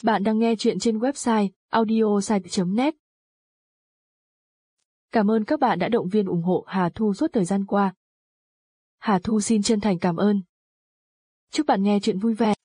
Bạn đang nghe chuyện trên website audiosite.net. Cảm ơn các bạn đã động viên ủng hộ Hà Thu suốt thời gian qua. Hà Thu xin chân thành cảm ơn. Chúc bạn nghe chuyện vui vẻ.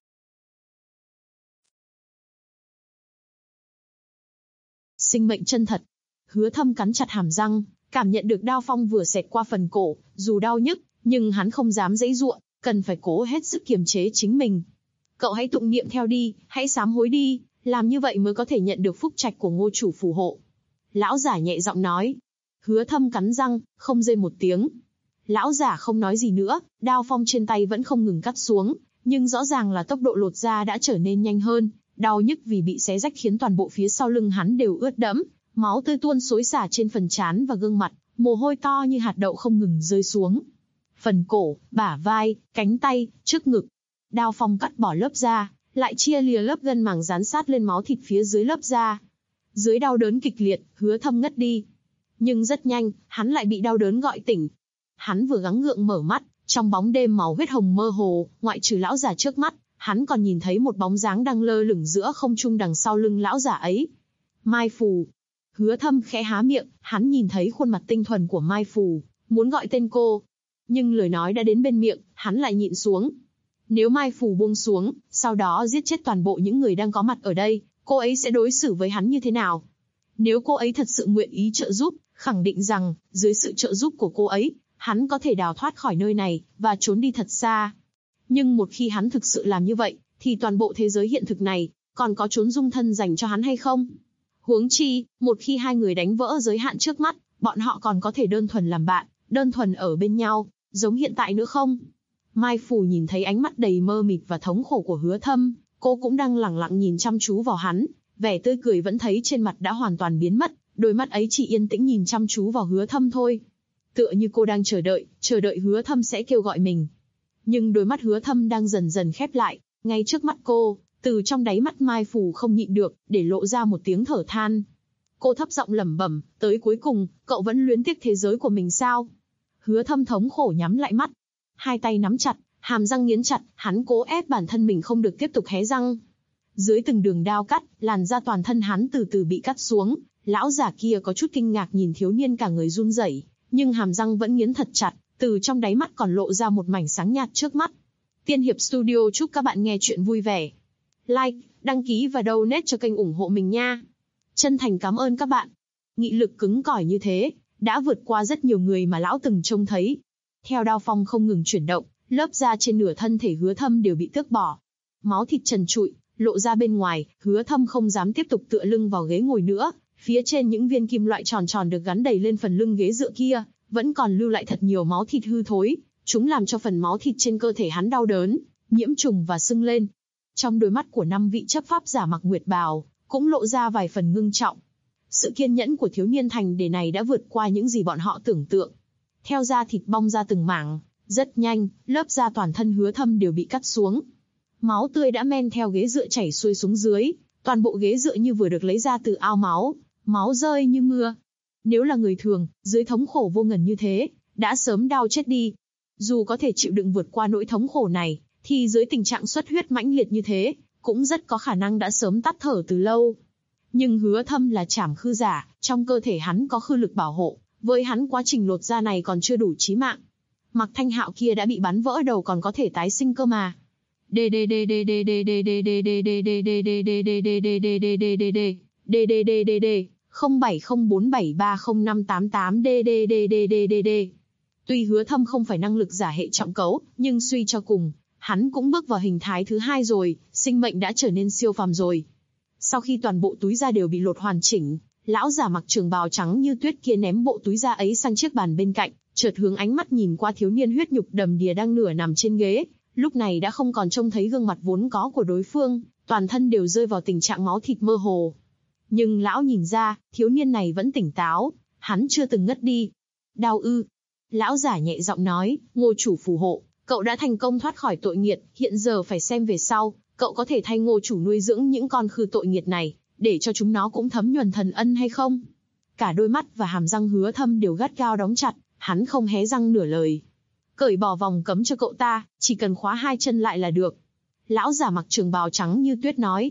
Sinh mệnh chân thật. Hứa Thâm cắn chặt hàm răng, cảm nhận được đao phong vừa xẹt qua phần cổ, dù đau nhức, nhưng hắn không dám giãy giụa, cần phải cố hết sức kiềm chế chính mình. Cậu hãy tụng niệm theo đi, hãy sám hối đi, làm như vậy mới có thể nhận được phúc trạch của Ngô chủ phù hộ. Lão giả nhẹ giọng nói. Hứa Thâm cắn răng, không rên một tiếng. Lão giả không nói gì nữa, đao phong trên tay vẫn không ngừng cắt xuống, nhưng rõ ràng là tốc độ lột da đã trở nên nhanh hơn, đau nhức vì bị xé rách khiến toàn bộ phía sau lưng hắn đều ướt đẫm, máu tươi tuôn xối xả trên phần trán và gương mặt, mồ hôi to như hạt đậu không ngừng rơi xuống. Phần cổ, bả vai, cánh tay, trước ngực. Đao phong cắt bỏ lớp da, lại chia lìa lớp gân màng dán sát lên máu thịt phía dưới lớp da. Dưới đau đớn kịch liệt, Hứa Thâm ngất đi. Nhưng rất nhanh, hắn lại bị đau đớn gọi tỉnh. Hắn vừa gắng gượng mở mắt, trong bóng đêm màu huyết hồng mơ hồ, ngoại trừ lão già trước mắt, hắn còn nhìn thấy một bóng dáng đang lơ lửng giữa không trung đằng sau lưng lão già ấy. Mai Phù. Hứa Thâm khẽ há miệng, hắn nhìn thấy khuôn mặt tinh thuần của Mai Phù, muốn gọi tên cô. Nhưng lời nói đã đến bên miệng, hắn lại nhịn xuống. Nếu Mai Phù buông xuống, sau đó giết chết toàn bộ những người đang có mặt ở đây, cô ấy sẽ đối xử với hắn như thế nào? Nếu cô ấy thật sự nguyện ý trợ giúp, khẳng định rằng, dưới sự trợ giúp của cô ấy, hắn có thể đào thoát khỏi nơi này, và trốn đi thật xa. Nhưng một khi hắn thực sự làm như vậy, thì toàn bộ thế giới hiện thực này, còn có chốn dung thân dành cho hắn hay không? Huống chi, một khi hai người đánh vỡ giới hạn trước mắt, bọn họ còn có thể đơn thuần làm bạn, đơn thuần ở bên nhau, giống hiện tại nữa không? Mai Phù nhìn thấy ánh mắt đầy mơ mịt và thống khổ của Hứa Thâm, cô cũng đang lẳng lặng nhìn chăm chú vào hắn, vẻ tươi cười vẫn thấy trên mặt đã hoàn toàn biến mất, đôi mắt ấy chỉ yên tĩnh nhìn chăm chú vào Hứa Thâm thôi. Tựa như cô đang chờ đợi Hứa Thâm sẽ kêu gọi mình. Nhưng đôi mắt Hứa Thâm đang dần dần khép lại, ngay trước mắt cô, từ trong đáy mắt Mai Phù không nhịn được, để lộ ra một tiếng thở than. Cô thấp giọng lẩm bẩm, tới cuối cùng, cậu vẫn luyến tiếc thế giới của mình sao? Hứa Thâm thống khổ nhắm lại mắt, hai tay nắm chặt, hàm răng nghiến chặt, hắn cố ép bản thân mình không được tiếp tục hé răng. Dưới từng đường đao cắt, làn da toàn thân hắn từ từ bị cắt xuống, lão giả kia có chút kinh ngạc nhìn thiếu niên cả người run rẩy, nhưng hàm răng vẫn nghiến thật chặt, từ trong đáy mắt còn lộ ra một mảnh sáng nhạt trước mắt. Tiên Hiệp Studio chúc các bạn nghe chuyện vui vẻ. Like, đăng ký và donate cho kênh ủng hộ mình nha. Chân thành cảm ơn các bạn. Nghị lực cứng cỏi như thế, đã vượt qua rất nhiều người mà lão từng trông thấy. Theo đao phong không ngừng chuyển động, lớp da trên nửa thân thể Hứa Thâm đều bị tước bỏ. Máu thịt trần trụi, lộ ra bên ngoài, Hứa Thâm không dám tiếp tục tựa lưng vào ghế ngồi nữa. Phía trên những viên kim loại tròn tròn được gắn đầy lên phần lưng ghế dựa kia, vẫn còn lưu lại thật nhiều máu thịt hư thối. Chúng làm cho phần máu thịt trên cơ thể hắn đau đớn, nhiễm trùng và sưng lên. Trong đôi mắt của 5 vị chấp pháp giả mặc nguyệt bào, cũng lộ ra vài phần ngưng trọng. Sự kiên nhẫn của thiếu niên thành đề này đã vượt qua những gì bọn họ tưởng tượng. Theo da thịt bong ra từng mảng, rất nhanh, lớp da toàn thân Hứa Thâm đều bị cắt xuống. Máu tươi đã men theo ghế dựa chảy xuôi xuống dưới, toàn bộ ghế dựa như vừa được lấy ra từ ao máu, máu rơi như mưa. Nếu là người thường, dưới thống khổ vô ngần như thế, đã sớm đau chết đi. Dù có thể chịu đựng vượt qua nỗi thống khổ này, thì dưới tình trạng xuất huyết mãnh liệt như thế, cũng rất có khả năng đã sớm tắt thở từ lâu. Nhưng Hứa Thâm là trảm khư giả, trong cơ thể hắn có khư lực bảo hộ, với hắn quá trình lột da này còn chưa đủ chí mạng. Mạc Thanh Hạo kia đã bị bắn vỡ đầu còn có thể tái sinh cơ mà. Tuy Hứa Thâm không phải năng lực giả hệ trọng cấu, nhưng suy cho cùng, hắn cũng bước vào hình thái thứ 2 rồi, sinh mệnh đã trở nên siêu phàm rồi. Sau khi toàn bộ túi da đều bị lột hoàn chỉnh, lão giả mặc trường bào trắng như tuyết kia ném bộ túi da ấy sang chiếc bàn bên cạnh, chợt hướng ánh mắt nhìn qua thiếu niên huyết nhục đầm đìa đang nửa nằm trên ghế, lúc này đã không còn trông thấy gương mặt vốn có của đối phương, toàn thân đều rơi vào tình trạng máu thịt mơ hồ. Nhưng lão nhìn ra, thiếu niên này vẫn tỉnh táo, hắn chưa từng ngất đi. Đau ư? Lão giả nhẹ giọng nói, Ngô chủ phù hộ, cậu đã thành công thoát khỏi tội nghiệt, hiện giờ phải xem về sau, cậu có thể thay Ngô chủ nuôi dưỡng những con khư tội nghiệt này, để cho chúng nó cũng thấm nhuần thần ân hay không? Cả đôi mắt và hàm răng Hứa Thâm đều gắt gao đóng chặt, hắn không hé răng nửa lời. Cởi bỏ vòng cấm cho cậu ta, chỉ cần khóa 2 chân lại là được. Lão giả mặc trường bào trắng như tuyết nói.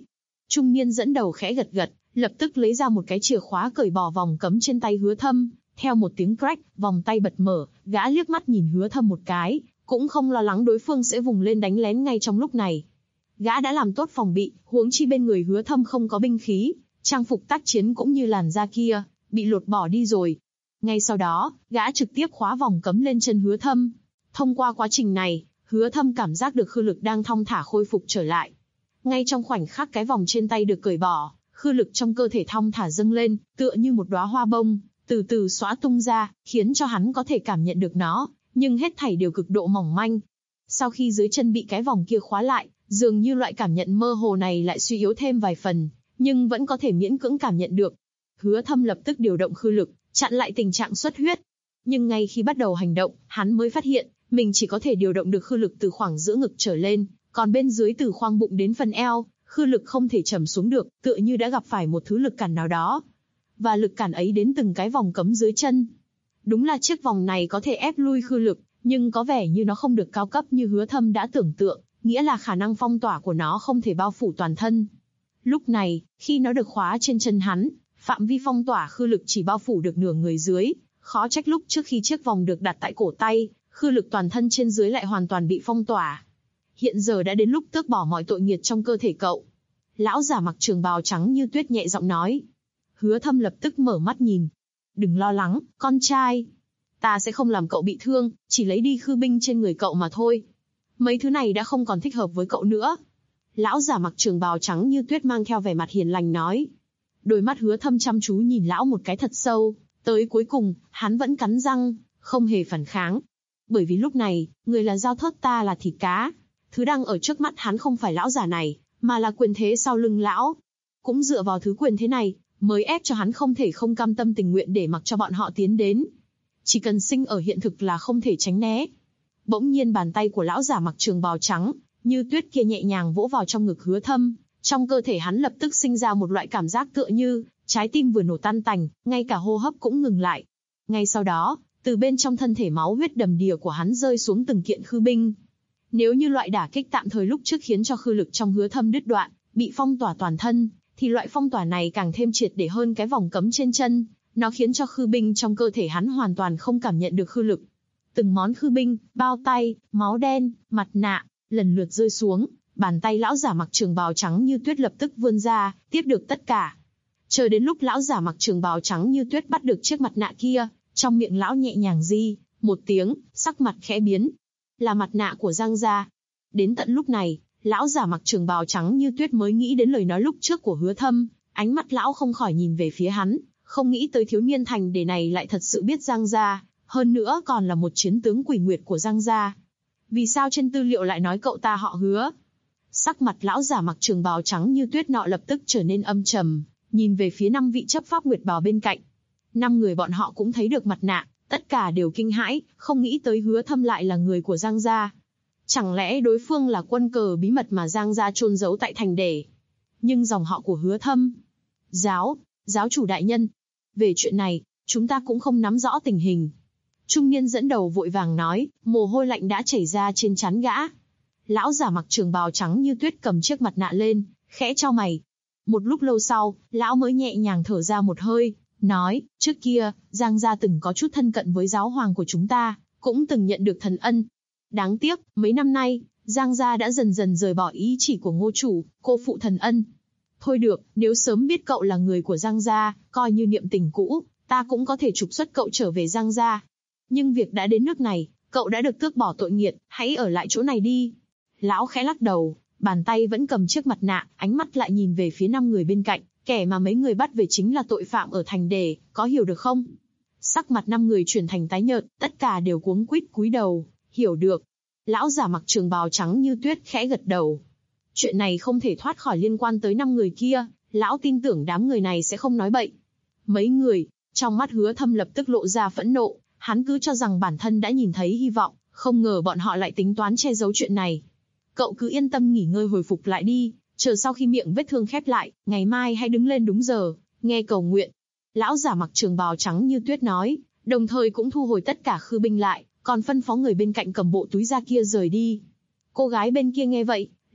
Trung niên dẫn đầu khẽ gật gật, lập tức lấy ra một cái chìa khóa cởi bỏ vòng cấm trên tay Hứa Thâm. Theo một tiếng crack, vòng tay bật mở, gã liếc mắt nhìn Hứa Thâm một cái, cũng không lo lắng đối phương sẽ vùng lên đánh lén ngay trong lúc này. Gã đã làm tốt phòng bị, huống chi bên người Hứa Thâm không có binh khí, trang phục tác chiến cũng như làn da kia, bị lột bỏ đi rồi. Ngay sau đó, gã trực tiếp khóa vòng cấm lên chân Hứa Thâm. Thông qua quá trình này, Hứa Thâm cảm giác được khư lực đang thong thả khôi phục trở lại. Ngay trong khoảnh khắc cái vòng trên tay được cởi bỏ, khư lực trong cơ thể thong thả dâng lên, tựa như một đóa hoa bông, từ từ xõa tung ra, khiến cho hắn có thể cảm nhận được nó, nhưng hết thảy đều cực độ mỏng manh. Sau khi dưới chân bị cái vòng kia khóa lại, dường như loại cảm nhận mơ hồ này lại suy yếu thêm vài phần, nhưng vẫn có thể miễn cưỡng cảm nhận được. Hứa Thâm lập tức điều động khư lực, chặn lại tình trạng xuất huyết. Nhưng ngay khi bắt đầu hành động, hắn mới phát hiện, mình chỉ có thể điều động được khư lực từ khoảng giữa ngực trở lên, còn bên dưới từ khoang bụng đến phần eo, khư lực không thể trầm xuống được, tựa như đã gặp phải một thứ lực cản nào đó. Và lực cản ấy đến từng cái vòng cấm dưới chân. Đúng là chiếc vòng này có thể ép lui khư lực, nhưng có vẻ như nó không được cao cấp như Hứa Thâm đã tưởng tượng, nghĩa là khả năng phong tỏa của nó không thể bao phủ toàn thân. Lúc này, khi nó được khóa trên chân hắn, phạm vi phong tỏa khư lực chỉ bao phủ được nửa người dưới, khó trách lúc trước khi chiếc vòng được đặt tại cổ tay, khư lực toàn thân trên dưới lại hoàn toàn bị phong tỏa. Hiện giờ đã đến lúc tước bỏ mọi tội nghiệt trong cơ thể cậu. Lão giả mặc trường bào trắng như tuyết nhẹ giọng nói. Hứa Thâm lập tức mở mắt nhìn. Đừng lo lắng, con trai. Ta sẽ không làm cậu bị thương, chỉ lấy đi khư binh trên người cậu mà thôi. Mấy thứ này đã không còn thích hợp với cậu nữa. Lão giả mặc trường bào trắng như tuyết mang theo vẻ mặt hiền lành nói. Đôi mắt Hứa Thâm chăm chú nhìn lão một cái thật sâu, tới cuối cùng, hắn vẫn cắn răng, không hề phản kháng. Bởi vì lúc này, người là dao thớt, ta là thịt cá. Thứ đang ở trước mắt hắn không phải lão giả này, mà là quyền thế sau lưng lão. Cũng dựa vào thứ quyền thế này, mới ép cho hắn không thể không cam tâm tình nguyện để mặc cho bọn họ tiến đến. Chỉ cần sinh ở hiện thực là không thể tránh né. Bỗng nhiên bàn tay của lão giả mặc trường bào trắng, như tuyết kia nhẹ nhàng vỗ vào trong ngực Hứa Thâm. Trong cơ thể hắn lập tức sinh ra một loại cảm giác tựa như trái tim vừa nổ tan tành, ngay cả hô hấp cũng ngừng lại. Ngay sau đó, từ bên trong thân thể máu huyết đầm đìa của hắn rơi xuống từng kiện khư binh. Nếu như loại đả kích tạm thời lúc trước khiến cho khư lực trong Hứa Thâm đứt đoạn, bị phong tỏa toàn thân, thì loại phong tỏa này càng thêm triệt để hơn cái vòng cấm trên chân, nó khiến cho khư binh trong cơ thể hắn hoàn toàn không cảm nhận được khư lực. Từng món khư binh, bao tay, máu đen, mặt nạ, lần lượt rơi xuống, bàn tay lão giả mặc trường bào trắng như tuyết lập tức vươn ra, tiếp được tất cả. Chờ đến lúc lão giả mặc trường bào trắng như tuyết bắt được chiếc mặt nạ kia, trong miệng lão nhẹ nhàng di một tiếng, sắc mặt khẽ biến. Là mặt nạ của Giang gia. Đến tận lúc này, lão giả mặc trường bào trắng như tuyết mới nghĩ đến lời nói lúc trước của Hứa Thâm, ánh mắt lão không khỏi nhìn về phía hắn, không nghĩ tới thiếu niên thành để này lại thật sự biết Giang gia, hơn nữa còn là một chiến tướng quỷ nguyệt của Giang gia. Vì sao trên tư liệu lại nói cậu ta họ Hứa? Sắc mặt lão giả mặc trường bào trắng như tuyết nọ lập tức trở nên âm trầm, nhìn về phía 5 vị chấp pháp nguyệt bào bên cạnh. 5 người bọn họ cũng thấy được mặt nạ, tất cả đều kinh hãi, không nghĩ tới Hứa Thâm lại là người của Giang gia. Chẳng lẽ đối phương là quân cờ bí mật mà Giang gia chôn giấu tại thành để? Nhưng dòng họ của Hứa Thâm... Giáo chủ đại nhân. Về chuyện này, chúng ta cũng không nắm rõ tình hình. Trung niên dẫn đầu vội vàng nói, mồ hôi lạnh đã chảy ra trên trán gã. Lão giả mặc trường bào trắng như tuyết cầm chiếc mặt nạ lên, khẽ chau mày. Một lúc lâu sau, lão mới nhẹ nhàng thở ra một hơi, nói, trước kia, Giang gia từng có chút thân cận với giáo hoàng của chúng ta, cũng từng nhận được thần ân. Đáng tiếc, mấy năm nay, Giang gia đã dần dần rời bỏ ý chỉ của Ngô chủ, cô phụ thần ân. Thôi được, nếu sớm biết cậu là người của Giang gia, coi như niệm tình cũ, ta cũng có thể trục xuất cậu trở về Giang gia. Nhưng việc đã đến nước này, cậu đã được tước bỏ tội nghiệt, hãy ở lại chỗ này đi. Lão khẽ lắc đầu, bàn tay vẫn cầm chiếc mặt nạ, ánh mắt lại nhìn về phía 5 người bên cạnh, kẻ mà mấy người bắt về chính là tội phạm ở thành đề, có hiểu được không? Sắc mặt 5 người chuyển thành tái nhợt, tất cả đều cuống quýt cúi đầu, hiểu được. Lão giả mặc trường bào trắng như tuyết khẽ gật đầu. Chuyện này không thể thoát khỏi liên quan tới 5 người kia, lão tin tưởng đám người này sẽ không nói bậy. Mấy người, trong mắt Hứa Thâm lập tức lộ ra phẫn nộ, hắn cứ cho rằng bản thân đã nhìn thấy hy vọng, không ngờ bọn họ lại tính toán che giấu chuyện này. Cậu cứ yên tâm nghỉ ngơi hồi phục lại đi, chờ sau khi miệng vết thương khép lại, ngày mai hãy đứng lên đúng giờ, nghe cầu nguyện. Lão giả mặc trường bào trắng như tuyết nói, đồng thời cũng thu hồi tất cả khư binh lại, còn phân phó người bên cạnh cầm bộ túi da kia rời đi. Cô gái bên kia nghe vậy,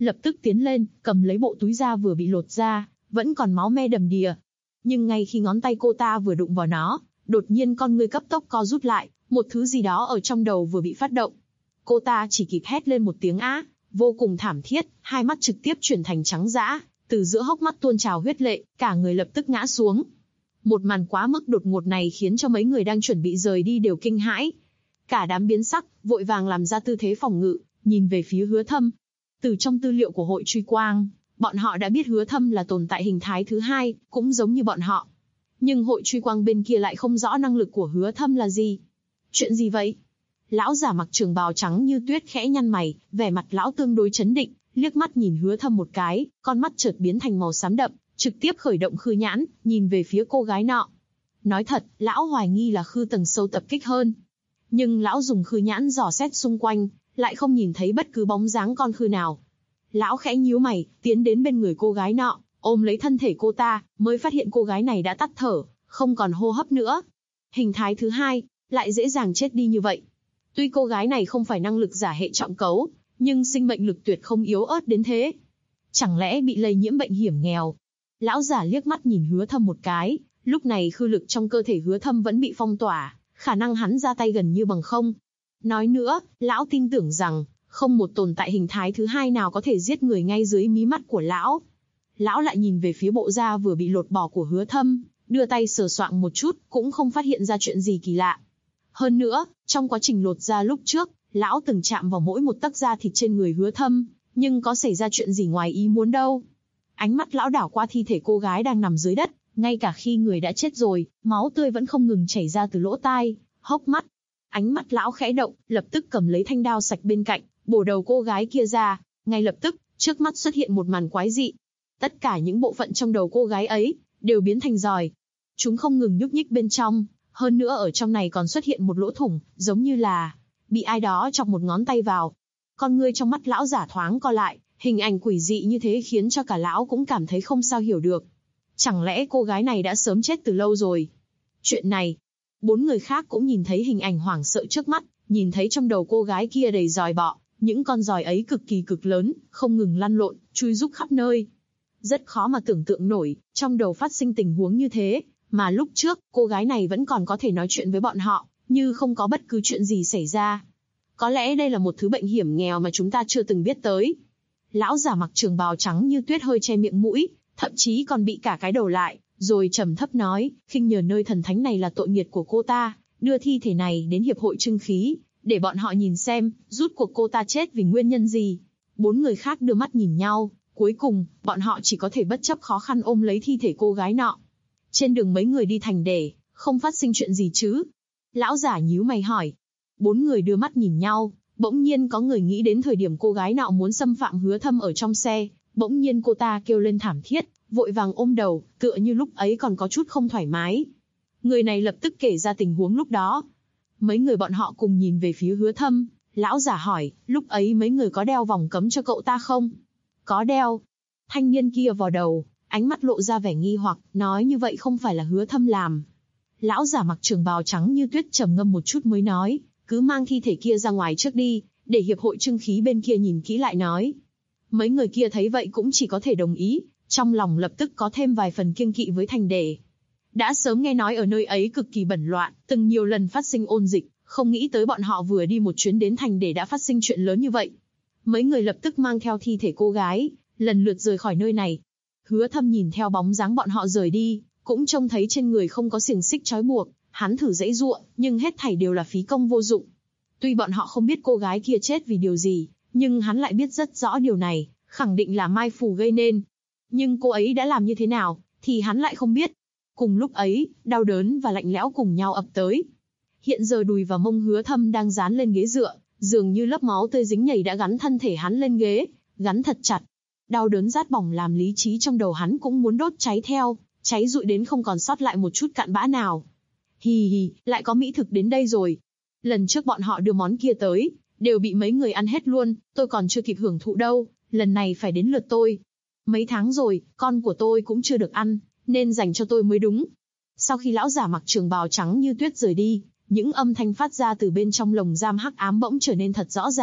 lập tức tiến lên, cầm lấy bộ túi da vừa bị lột ra, vẫn còn máu me đầm đìa. Nhưng ngay khi ngón tay cô ta vừa đụng vào nó, đột nhiên con ngươi cấp tốc co rút lại, một thứ gì đó ở trong đầu vừa bị phát động. Cô ta chỉ kịp hét lên một tiếng á, vô cùng thảm thiết, hai mắt trực tiếp chuyển thành trắng dã, từ giữa hốc mắt tuôn trào huyết lệ, cả người lập tức ngã xuống. Một màn quá mức đột ngột này khiến cho mấy người đang chuẩn bị rời đi đều kinh hãi. Cả đám biến sắc, vội vàng làm ra tư thế phòng ngự, nhìn về phía Hứa Thâm. Từ trong tư liệu của hội truy quang, bọn họ đã biết Hứa Thâm là tồn tại hình thái thứ hai, cũng giống như bọn họ. Nhưng hội truy quang bên kia lại không rõ năng lực của Hứa Thâm là gì. Chuyện gì vậy? Lão giả mặc trường bào trắng như tuyết khẽ nhăn mày, vẻ mặt lão tương đối chấn định, liếc mắt nhìn Hứa Thâm một cái, con mắt chợt biến thành màu xám đậm, trực tiếp khởi động khư nhãn, nhìn về phía cô gái nọ. Nói thật, lão hoài nghi là khư tầng sâu tập kích hơn. Nhưng lão dùng khư nhãn dò xét xung quanh, lại không nhìn thấy bất cứ bóng dáng con khư nào. Lão khẽ nhíu mày, tiến đến bên người cô gái nọ, ôm lấy thân thể cô ta, mới phát hiện cô gái này đã tắt thở, không còn hô hấp nữa. Hình thái thứ hai, lại dễ dàng chết đi như vậy. Tuy cô gái này không phải năng lực giả hệ trọng cấu, nhưng sinh mệnh lực tuyệt không yếu ớt đến thế. Chẳng lẽ bị lây nhiễm bệnh hiểm nghèo? Lão giả liếc mắt nhìn Hứa Thâm một cái, lúc này khư lực trong cơ thể Hứa Thâm vẫn bị phong tỏa, khả năng hắn ra tay gần như bằng không. Nói nữa, lão tin tưởng rằng, không một tồn tại hình thái thứ hai nào có thể giết người ngay dưới mí mắt của lão. Lão lại nhìn về phía bộ da vừa bị lột bỏ của Hứa Thâm, đưa tay sờ soạng một chút, cũng không phát hiện ra chuyện gì kỳ lạ. Hơn nữa, trong quá trình lột da lúc trước, lão từng chạm vào mỗi một tấc da thịt trên người Hứa Thâm, nhưng có xảy ra chuyện gì ngoài ý muốn đâu. Ánh mắt lão đảo qua thi thể cô gái đang nằm dưới đất, ngay cả khi người đã chết rồi, máu tươi vẫn không ngừng chảy ra từ lỗ tai, hốc mắt. Ánh mắt lão khẽ động, lập tức cầm lấy thanh đao sạch bên cạnh, bổ đầu cô gái kia ra. Ngay lập tức, trước mắt xuất hiện một màn quái dị. Tất cả những bộ phận trong đầu cô gái ấy đều biến thành giòi. Chúng không ngừng nhúc nhích bên trong, hơn nữa ở trong này còn xuất hiện một lỗ thủng, giống như là bị ai đó chọc một ngón tay vào. Con ngươi trong mắt lão giả thoáng co lại, hình ảnh quỷ dị như thế khiến cho cả lão cũng cảm thấy không sao hiểu được. Chẳng lẽ cô gái này đã sớm chết từ lâu rồi? Chuyện này, 4 người khác cũng nhìn thấy hình ảnh hoảng sợ trước mắt, nhìn thấy trong đầu cô gái kia đầy giòi bọ, những con giòi ấy cực kỳ cực lớn, không ngừng lăn lộn, chui rúc khắp nơi. Rất khó mà tưởng tượng nổi, trong đầu phát sinh tình huống như thế, mà lúc trước, cô gái này vẫn còn có thể nói chuyện với bọn họ, như không có bất cứ chuyện gì xảy ra. Có lẽ đây là một thứ bệnh hiểm nghèo mà chúng ta chưa từng biết tới. Lão giả mặc trường bào trắng như tuyết hơi che miệng mũi, thậm chí còn bị cả cái đầu lại, rồi trầm thấp nói, khinh nhờ nơi thần thánh này là tội nghiệt của cô ta, đưa thi thể này đến hiệp hội trưng khí, để bọn họ nhìn xem, rút cuộc cô ta chết vì nguyên nhân gì. 4 người khác đưa mắt nhìn nhau, cuối cùng, bọn họ chỉ có thể bất chấp khó khăn ôm lấy thi thể cô gái nọ. Trên đường mấy người đi thành để, không phát sinh chuyện gì chứ? Lão giả nhíu mày hỏi. 4 người đưa mắt nhìn nhau, bỗng nhiên có người nghĩ đến thời điểm cô gái nọ muốn xâm phạm Hứa Thâm ở trong xe, bỗng nhiên cô ta kêu lên thảm thiết, vội vàng ôm đầu, tựa như lúc ấy còn có chút không thoải mái. Người này lập tức kể ra tình huống lúc đó. Mấy người bọn họ cùng nhìn về phía Hứa Thâm, lão giả hỏi, lúc ấy mấy người có đeo vòng cấm cho cậu ta không? Có đeo. Thanh niên kia vò đầu, ánh mắt lộ ra vẻ nghi hoặc, nói như vậy không phải là Hứa Thâm làm. Lão giả mặc trường bào trắng như tuyết trầm ngâm một chút mới nói, cứ mang thi thể kia ra ngoài trước đi, để hiệp hội trưng khí bên kia nhìn kỹ lại nói. Mấy người kia thấy vậy cũng chỉ có thể đồng ý, trong lòng lập tức có thêm vài phần kiêng kỵ với thành đề. Đã sớm nghe nói ở nơi ấy cực kỳ bẩn loạn, từng nhiều lần phát sinh ôn dịch, không nghĩ tới bọn họ vừa đi một chuyến đến thành để đã phát sinh chuyện lớn như vậy. Mấy người lập tức mang theo thi thể cô gái, lần lượt rời khỏi nơi này. Hứa Thâm nhìn theo bóng dáng bọn họ rời đi, cũng trông thấy trên người không có xiềng xích trói buộc, hắn thử giãy giụa, nhưng hết thảy đều là phí công vô dụng. Tuy bọn họ không biết cô gái kia chết vì điều gì, nhưng hắn lại biết rất rõ điều này, khẳng định là Mai Phù gây nên. Nhưng cô ấy đã làm như thế nào, thì hắn lại không biết. Cùng lúc ấy, đau đớn và lạnh lẽo cùng nhau ập tới. Hiện giờ đùi và mông Hứa Thâm đang dán lên ghế dựa, dường như lớp máu tươi dính nhầy đã gắn thân thể hắn lên ghế, gắn thật chặt. Đau đớn rát bỏng làm lý trí trong đầu hắn cũng muốn đốt cháy theo, cháy rụi đến không còn sót lại một chút cặn bã nào. Hì hì, lại có mỹ thực đến đây rồi. Lần trước bọn họ đưa món kia tới, đều bị mấy người ăn hết luôn, tôi còn chưa kịp hưởng thụ đâu, lần này phải đến lượt tôi. Mấy tháng rồi, con của tôi cũng chưa được ăn, nên dành cho tôi mới đúng. Sau khi lão giả mặc trường bào trắng như tuyết rời đi, những âm thanh phát ra từ bên trong lồng giam hắc ám bỗng trở nên thật rõ ràng,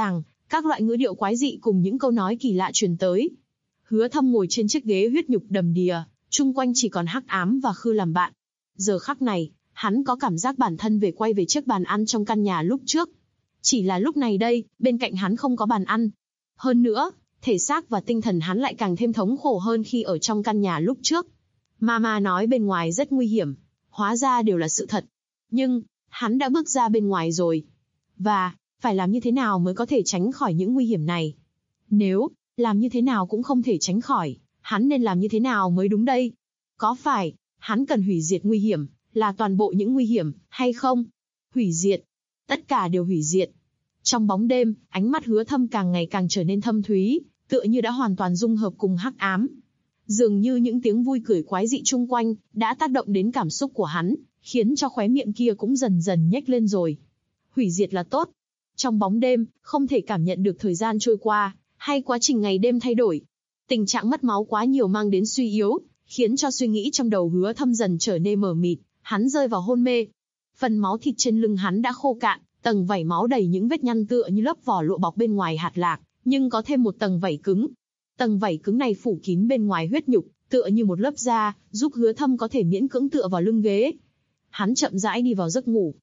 Các loại ngữ điệu quái dị cùng những câu nói kỳ lạ truyền tới. Hứa Thâm ngồi trên chiếc ghế huyết nhục đầm đìa, chung quanh chỉ còn hắc ám và Khư làm bạn. Giờ khắc này, hắn có cảm giác bản thân quay về chiếc bàn ăn trong căn nhà lúc trước. Chỉ là lúc này đây, bên cạnh hắn không có bàn ăn. Hơn nữa, thể xác và tinh thần hắn lại càng thêm thống khổ hơn khi ở trong căn nhà lúc trước. Mama nói bên ngoài rất nguy hiểm, hóa ra đều là sự thật. Nhưng, hắn đã bước ra bên ngoài rồi. Và, phải làm như thế nào mới có thể tránh khỏi những nguy hiểm này? Nếu, làm như thế nào cũng không thể tránh khỏi, hắn nên làm như thế nào mới đúng đây? Có phải, hắn cần hủy diệt nguy hiểm, là toàn bộ những nguy hiểm, hay không? Hủy diệt. Tất cả đều hủy diệt. Trong bóng đêm, ánh mắt Hứa Thâm càng ngày càng trở nên thâm thúy, tựa như đã hoàn toàn dung hợp cùng hắc ám. Dường như những tiếng vui cười quái dị chung quanh, đã tác động đến cảm xúc của hắn, khiến cho khóe miệng kia cũng dần dần nhếch lên rồi. Hủy diệt là tốt. Trong bóng đêm, không thể cảm nhận được thời gian trôi qua, hay quá trình ngày đêm thay đổi. Tình trạng mất máu quá nhiều mang đến suy yếu, khiến cho suy nghĩ trong đầu Hứa Thâm dần trở nên mờ mịt, hắn rơi vào hôn mê. Phần máu thịt trên lưng hắn đã khô cạn, tầng vảy máu đầy những vết nhăn tựa như lớp vỏ lụa bọc bên ngoài hạt lạc, nhưng có thêm một tầng vảy cứng. Tầng vảy cứng này phủ kín bên ngoài huyết nhục, tựa như một lớp da, giúp Hứa Thâm có thể miễn cưỡng tựa vào lưng ghế. Hắn chậm rãi đi vào giấc ngủ.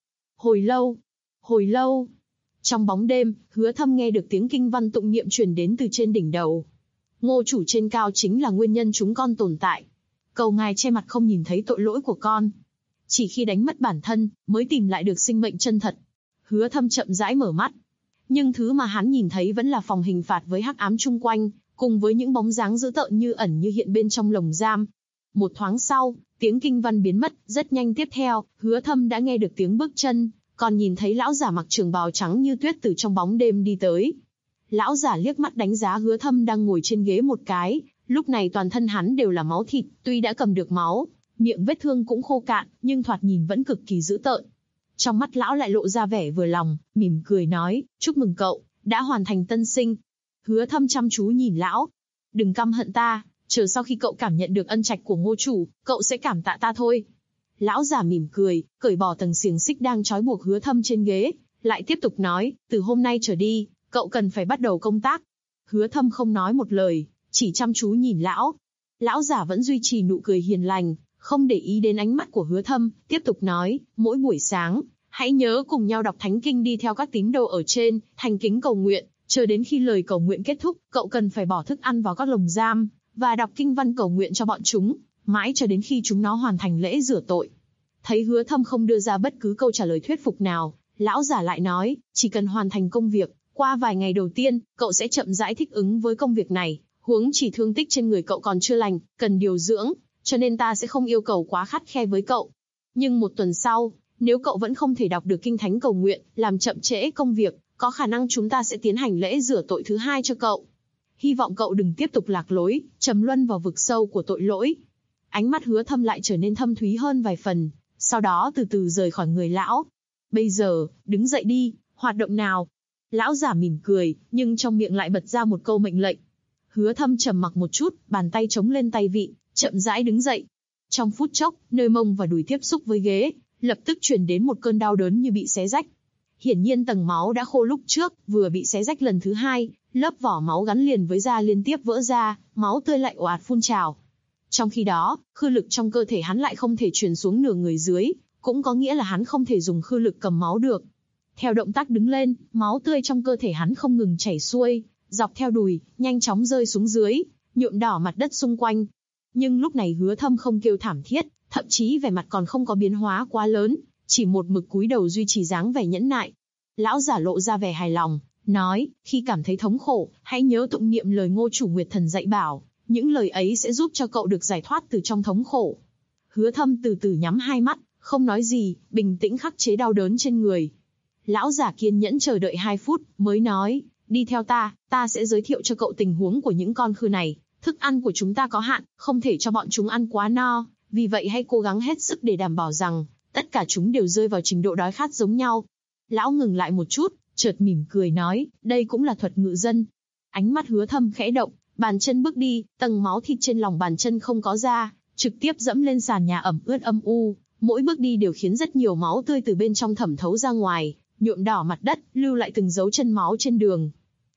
Hồi lâu. Trong bóng đêm, Hứa Thâm nghe được tiếng kinh văn tụng niệm truyền đến từ trên đỉnh đầu. Ngô chủ trên cao chính là nguyên nhân chúng con tồn tại. Cầu ngài che mặt không nhìn thấy tội lỗi của con. Chỉ khi đánh mất bản thân, mới tìm lại được sinh mệnh chân thật. Hứa Thâm chậm rãi mở mắt. Nhưng thứ mà hắn nhìn thấy vẫn là phòng hình phạt với hắc ám chung quanh, cùng với những bóng dáng dữ tợn như ẩn như hiện bên trong lồng giam. Một thoáng sau, tiếng kinh văn biến mất, rất nhanh tiếp theo, Hứa Thâm đã nghe được tiếng bước chân, còn nhìn thấy lão giả mặc trường bào trắng như tuyết từ trong bóng đêm đi tới. Lão giả liếc mắt đánh giá Hứa Thâm đang ngồi trên ghế một cái, lúc này toàn thân hắn đều là máu thịt, tuy đã cầm được máu, miệng vết thương cũng khô cạn, nhưng thoạt nhìn vẫn cực kỳ dữ tợn. Trong mắt lão lại lộ ra vẻ vừa lòng, mỉm cười nói, chúc mừng cậu, đã hoàn thành tân sinh. Hứa Thâm chăm chú nhìn lão. Đừng căm hận ta, chờ sau khi cậu cảm nhận được ân trạch của Ngô chủ, cậu sẽ cảm tạ ta thôi. Lão giả mỉm cười, cởi bỏ tầng xiềng xích đang trói buộc Hứa Thâm trên ghế, lại tiếp tục nói, từ hôm nay trở đi, cậu cần phải bắt đầu công tác. Hứa Thâm không nói một lời, chỉ chăm chú nhìn lão. Lão giả vẫn duy trì nụ cười hiền lành, không để ý đến ánh mắt của Hứa Thâm, tiếp tục nói, mỗi buổi sáng, hãy nhớ cùng nhau đọc thánh kinh đi theo các tín đồ ở trên, thành kính cầu nguyện, chờ đến khi lời cầu nguyện kết thúc, cậu cần phải bỏ thức ăn vào các lồng giam, và đọc kinh văn cầu nguyện cho bọn chúng, mãi cho đến khi chúng nó hoàn thành lễ rửa tội. Thấy Hứa Thâm không đưa ra bất cứ câu trả lời thuyết phục nào, lão giả lại nói, chỉ cần hoàn thành công việc, qua vài ngày đầu tiên, cậu sẽ chậm rãi thích ứng với công việc này, huống chỉ thương tích trên người cậu còn chưa lành, cần điều dưỡng, cho nên ta sẽ không yêu cầu quá khắt khe với cậu. Nhưng một tuần sau, nếu cậu vẫn không thể đọc được kinh thánh cầu nguyện, làm chậm trễ công việc, có khả năng chúng ta sẽ tiến hành lễ rửa tội thứ hai cho cậu. Hy vọng cậu đừng tiếp tục lạc lối, trầm luân vào vực sâu của tội lỗi. Ánh mắt Hứa Thâm lại trở nên thâm thúy hơn vài phần, sau đó từ từ rời khỏi người lão. Bây giờ, đứng dậy đi, hoạt động nào. Lão giả mỉm cười, nhưng trong miệng lại bật ra một câu mệnh lệnh. Hứa Thâm trầm mặc một chút, bàn tay chống lên tay vịn, chậm rãi đứng dậy. Trong phút chốc, nơi mông và đùi tiếp xúc với ghế, lập tức truyền đến một cơn đau đớn như bị xé rách. Hiển nhiên tầng máu đã khô lúc trước, vừa bị xé rách lần thứ hai, lớp vỏ máu gắn liền với da liên tiếp vỡ ra, máu tươi lại ồ ạt phun trào. Trong khi đó, khư lực trong cơ thể hắn lại không thể truyền xuống nửa người dưới, cũng có nghĩa là hắn không thể dùng khư lực cầm máu được. Theo động tác đứng lên, máu tươi trong cơ thể hắn không ngừng chảy xuôi, dọc theo đùi, nhanh chóng rơi xuống dưới, nhuộm đỏ mặt đất xung quanh. Nhưng lúc này Hứa Thâm không kêu thảm thiết, thậm chí vẻ mặt còn không có biến hóa quá lớn, chỉ một mực cúi đầu duy trì dáng vẻ nhẫn nại. Lão giả lộ ra vẻ hài lòng, nói, khi cảm thấy thống khổ, hãy nhớ tụng niệm lời Ngô chủ Nguyệt Thần dạy bảo, những lời ấy sẽ giúp cho cậu được giải thoát từ trong thống khổ. Hứa Thâm từ từ nhắm hai mắt, không nói gì, bình tĩnh khắc chế đau đớn trên người. Lão giả kiên nhẫn chờ đợi 2 phút, mới nói, đi theo ta sẽ giới thiệu cho cậu tình huống của những con khư này. Thức ăn của chúng ta có hạn, không thể cho bọn chúng ăn quá no, vì vậy hãy cố gắng hết sức để đảm bảo rằng, tất cả chúng đều rơi vào trình độ đói khát giống nhau. Lão ngừng lại một chút, chợt mỉm cười nói, đây cũng là thuật ngự dân. Ánh mắt Hứa Thâm khẽ động, bàn chân bước đi, tầng máu thịt trên lòng bàn chân không có ra, trực tiếp dẫm lên sàn nhà ẩm ướt âm u, mỗi bước đi đều khiến rất nhiều máu tươi từ bên trong thẩm thấu ra ngoài, nhuộm đỏ mặt đất, lưu lại từng dấu chân máu trên đường.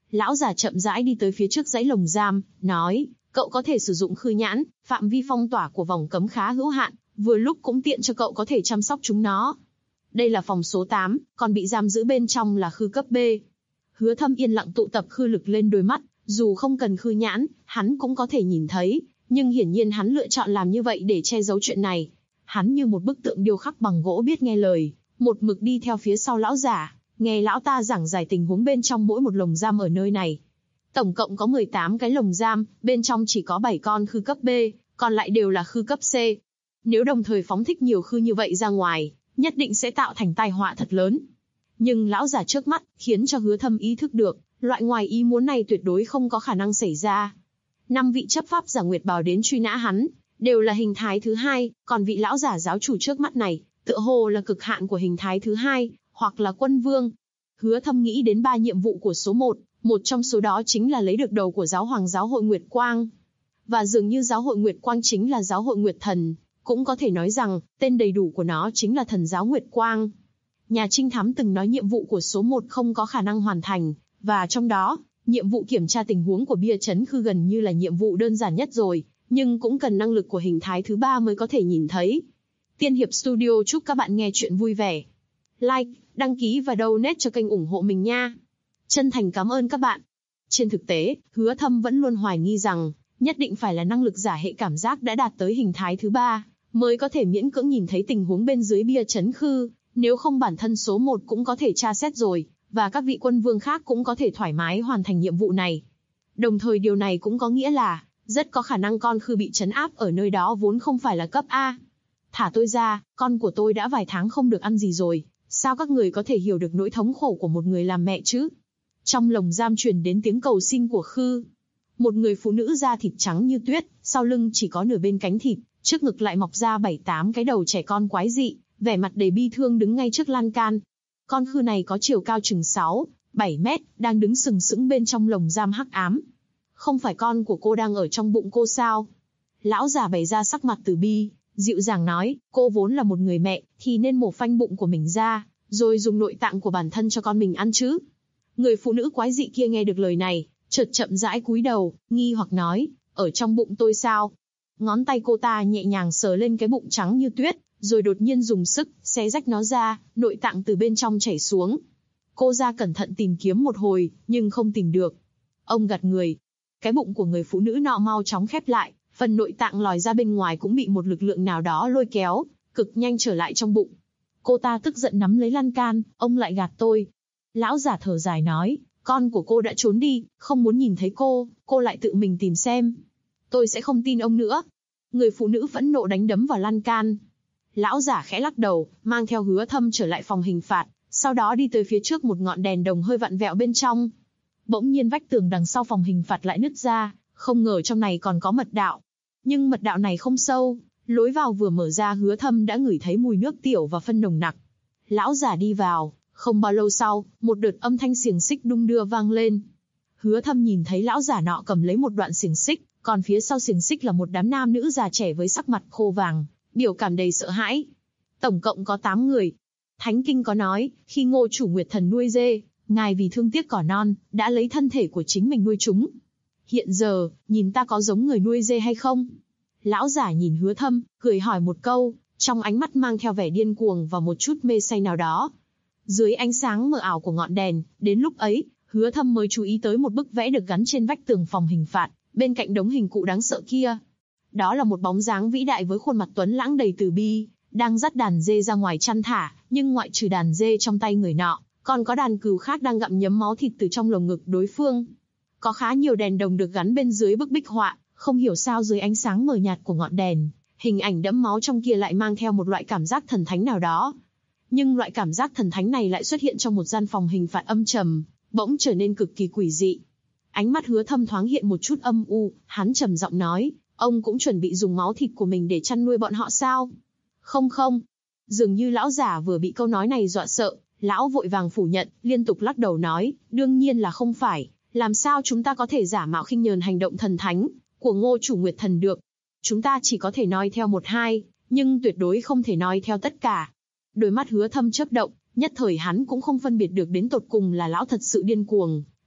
Lão già chậm rãi đi tới phía trước dãy lồng giam, nói, cậu có thể sử dụng khư nhãn, phạm vi phong tỏa của vòng cấm khá hữu hạn, vừa lúc cũng tiện cho cậu có thể chăm sóc chúng nó. Đây là phòng số 8, còn bị giam giữ bên trong là khư cấp B. Hứa Thâm yên lặng tụ tập khư lực lên đôi mắt, dù không cần khư nhãn, hắn cũng có thể nhìn thấy, nhưng hiển nhiên hắn lựa chọn làm như vậy để che giấu chuyện này. Hắn như một bức tượng điêu khắc bằng gỗ biết nghe lời, một mực đi theo phía sau lão giả, nghe lão ta giảng giải tình huống bên trong mỗi một lồng giam ở nơi này. Tổng cộng có 18 cái lồng giam, bên trong chỉ có 7 con khư cấp B, còn lại đều là khư cấp C. Nếu đồng thời phóng thích nhiều khư như vậy ra ngoài, nhất định sẽ tạo thành tai họa thật lớn. Nhưng lão giả trước mắt, khiến cho Hứa Thâm ý thức được, loại ngoài ý muốn này tuyệt đối không có khả năng xảy ra. 5 vị chấp pháp giả Nguyệt Bào đến truy nã hắn, đều là hình thái thứ 2, còn vị lão giả giáo chủ trước mắt này, tựa hồ là cực hạn của hình thái thứ 2, hoặc là quân vương. Hứa Thâm nghĩ đến 3 nhiệm vụ của số 1, một trong số đó chính là lấy được đầu của giáo hoàng giáo hội Nguyệt Quang. Và dường như giáo hội Nguyệt Quang chính là giáo hội Nguyệt Thần, cũng có thể nói rằng, tên đầy đủ của nó chính là Thần giáo Nguyệt Quang. Nhà trinh thám từng nói nhiệm vụ của số 1 không có khả năng hoàn thành, và trong đó, nhiệm vụ kiểm tra tình huống của bia trấn khư gần như là nhiệm vụ đơn giản nhất rồi, nhưng cũng cần năng lực của hình thái thứ 3 mới có thể nhìn thấy. Tiên Hiệp Studio chúc các bạn nghe chuyện vui vẻ. Like, đăng ký và donate cho kênh ủng hộ mình nha. Chân thành cảm ơn các bạn. Trên thực tế, Hứa Thâm vẫn luôn hoài nghi rằng, nhất định phải là năng lực giả hệ cảm giác đã đạt tới hình thái thứ 3, mới có thể miễn cưỡng nhìn thấy tình huống bên dưới bia trấn khư, nếu không bản thân số 1 cũng có thể tra xét rồi, và các vị quân vương khác cũng có thể thoải mái hoàn thành nhiệm vụ này. Đồng thời điều này cũng có nghĩa là, rất có khả năng con khư bị trấn áp ở nơi đó vốn không phải là cấp A. Thả tôi ra, con của tôi đã vài tháng không được ăn gì rồi, sao các người có thể hiểu được nỗi thống khổ của một người làm mẹ chứ? Trong lồng giam truyền đến tiếng cầu xin của khư. Một người phụ nữ da thịt trắng như tuyết, sau lưng chỉ có nửa bên cánh thịt, trước ngực lại mọc ra 7-8 cái đầu trẻ con quái dị, vẻ mặt đầy bi thương đứng ngay trước lan can. Con khư này có chiều cao chừng 6-7 mét, đang đứng sừng sững bên trong lồng giam hắc ám. Không phải con của cô đang ở trong bụng cô sao? Lão già bày ra sắc mặt từ bi, dịu dàng nói, cô vốn là một người mẹ, thì nên mổ phanh bụng của mình ra, rồi dùng nội tạng của bản thân cho con mình ăn chứ. Người phụ nữ quái dị kia nghe được lời này, chợt chậm rãi cúi đầu, nghi hoặc nói, ở trong bụng tôi sao? Ngón tay cô ta nhẹ nhàng sờ lên cái bụng trắng như tuyết, rồi đột nhiên dùng sức, xé rách nó ra, nội tạng từ bên trong chảy xuống. Cô ra cẩn thận tìm kiếm một hồi, nhưng không tìm được. Ông gật người. Cái bụng của người phụ nữ nọ mau chóng khép lại, phần nội tạng lòi ra bên ngoài cũng bị một lực lượng nào đó lôi kéo, cực nhanh trở lại trong bụng. Cô ta tức giận nắm lấy lan can, ông lại gạt tôi. Lão giả thở dài nói, con của cô đã trốn đi, không muốn nhìn thấy cô lại tự mình tìm xem. Tôi sẽ không tin ông nữa. Người phụ nữ phẫn nộ đánh đấm vào lan can. Lão giả khẽ lắc đầu, mang theo Hứa Thâm trở lại phòng hình phạt, sau đó đi tới phía trước một ngọn đèn đồng hơi vặn vẹo bên trong. Bỗng nhiên vách tường đằng sau phòng hình phạt lại nứt ra, không ngờ trong này còn có mật đạo. Nhưng mật đạo này không sâu, lối vào vừa mở ra Hứa Thâm đã ngửi thấy mùi nước tiểu và phân nồng nặc. Lão giả đi vào, không bao lâu sau, một đợt âm thanh xiềng xích đung đưa vang lên. Hứa Thâm nhìn thấy lão giả nọ cầm lấy một đoạn xiềng xích, còn phía sau xiềng xích là một đám nam nữ già trẻ với sắc mặt khô vàng, biểu cảm đầy sợ hãi. Tổng cộng có 8 người. Thánh kinh có nói, khi Ngô chủ Nguyệt Thần nuôi dê, ngài vì thương tiếc cỏ non, đã lấy thân thể của chính mình nuôi chúng. Hiện giờ, nhìn ta có giống người nuôi dê hay không? Lão giả nhìn Hứa Thâm, cười hỏi một câu, trong ánh mắt mang theo vẻ điên cuồng và một chút mê say nào đó. Dưới ánh sáng mờ ảo của ngọn đèn, đến lúc ấy, Hứa Thâm mới chú ý tới một bức vẽ được gắn trên vách tường phòng hình phạt, bên cạnh đống hình cụ đáng sợ kia. Đó là một bóng dáng vĩ đại với khuôn mặt tuấn lãng đầy từ bi, đang dắt đàn dê ra ngoài chăn thả, nhưng ngoại trừ đàn dê trong tay người nọ, còn có đàn cừu khác đang gặm nhấm máu thịt từ trong lồng ngực đối phương. Có khá nhiều đèn đồng được gắn bên dưới bức bích họa, không hiểu sao dưới ánh sáng mờ nhạt của ngọn đèn, hình ảnh đẫm máu trong kia lại mang theo một loại cảm giác thần thánh nào đó. Nhưng loại cảm giác thần thánh này lại xuất hiện trong một gian phòng hình phạt âm trầm, bỗng trở nên cực kỳ quỷ dị. Ánh mắt Hứa Thâm thoáng hiện một chút âm u, hắn trầm giọng nói, ông cũng chuẩn bị dùng máu thịt của mình để chăn nuôi bọn họ sao? Không không. Dường như lão giả vừa bị câu nói này dọa sợ, lão vội vàng phủ nhận, liên tục lắc đầu nói, đương nhiên là không phải, làm sao chúng ta có thể giả mạo khinh nhờn hành động thần thánh của Ngô chủ Nguyệt Thần được? Chúng ta chỉ có thể noi theo một hai, nhưng tuyệt đối không thể noi theo tất cả. Đôi mắt Hứa Thâm chớp động, nhất thời hắn cũng không phân biệt được đến tột cùng là lão thật sự điên cuồng,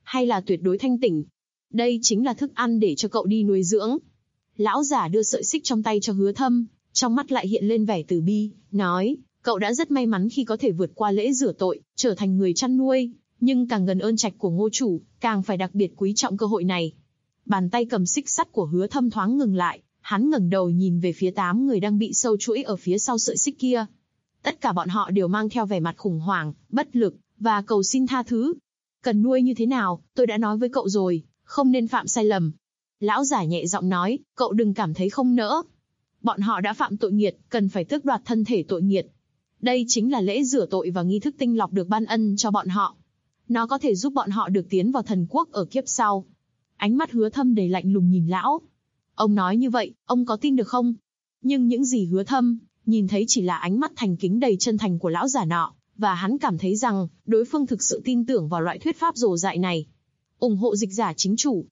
hay là tuyệt đối thanh tỉnh? Đây chính là thức ăn để cho cậu đi nuôi dưỡng. Lão giả đưa sợi xích trong tay cho Hứa Thâm, trong mắt lại hiện lên vẻ từ bi, nói, cậu đã rất may mắn khi có thể vượt qua lễ rửa tội, trở thành người chăn nuôi, nhưng càng gần ơn trạch của Ngô chủ, càng phải đặc biệt quý trọng cơ hội này. Bàn tay cầm xích sắt của Hứa Thâm thoáng ngừng lại, hắn ngẩng đầu nhìn về phía 8 người đang bị sâu chuỗi ở phía sau sợi xích kia. Tất cả bọn họ đều mang theo vẻ mặt khủng hoảng, bất lực, và cầu xin tha thứ. Cần nuôi như thế nào, tôi đã nói với cậu rồi, không nên phạm sai lầm. Lão giả nhẹ giọng nói, cậu đừng cảm thấy không nỡ. Bọn họ đã phạm tội nghiệt, cần phải tước đoạt thân thể tội nghiệt. Đây chính là lễ rửa tội và nghi thức tinh lọc được ban ân cho bọn họ. Nó có thể giúp bọn họ được tiến vào thần quốc ở kiếp sau. Ánh mắt Hứa Thâm đầy lạnh lùng nhìn lão. Ông nói như vậy, ông có tin được không? Nhưng những gì Hứa Thâm nhìn thấy chỉ là ánh mắt thành kính đầy chân thành của lão giả nọ, và hắn cảm thấy rằng đối phương thực sự tin tưởng vào loại thuyết pháp rồ dại này. Ủng hộ dịch giả chính chủ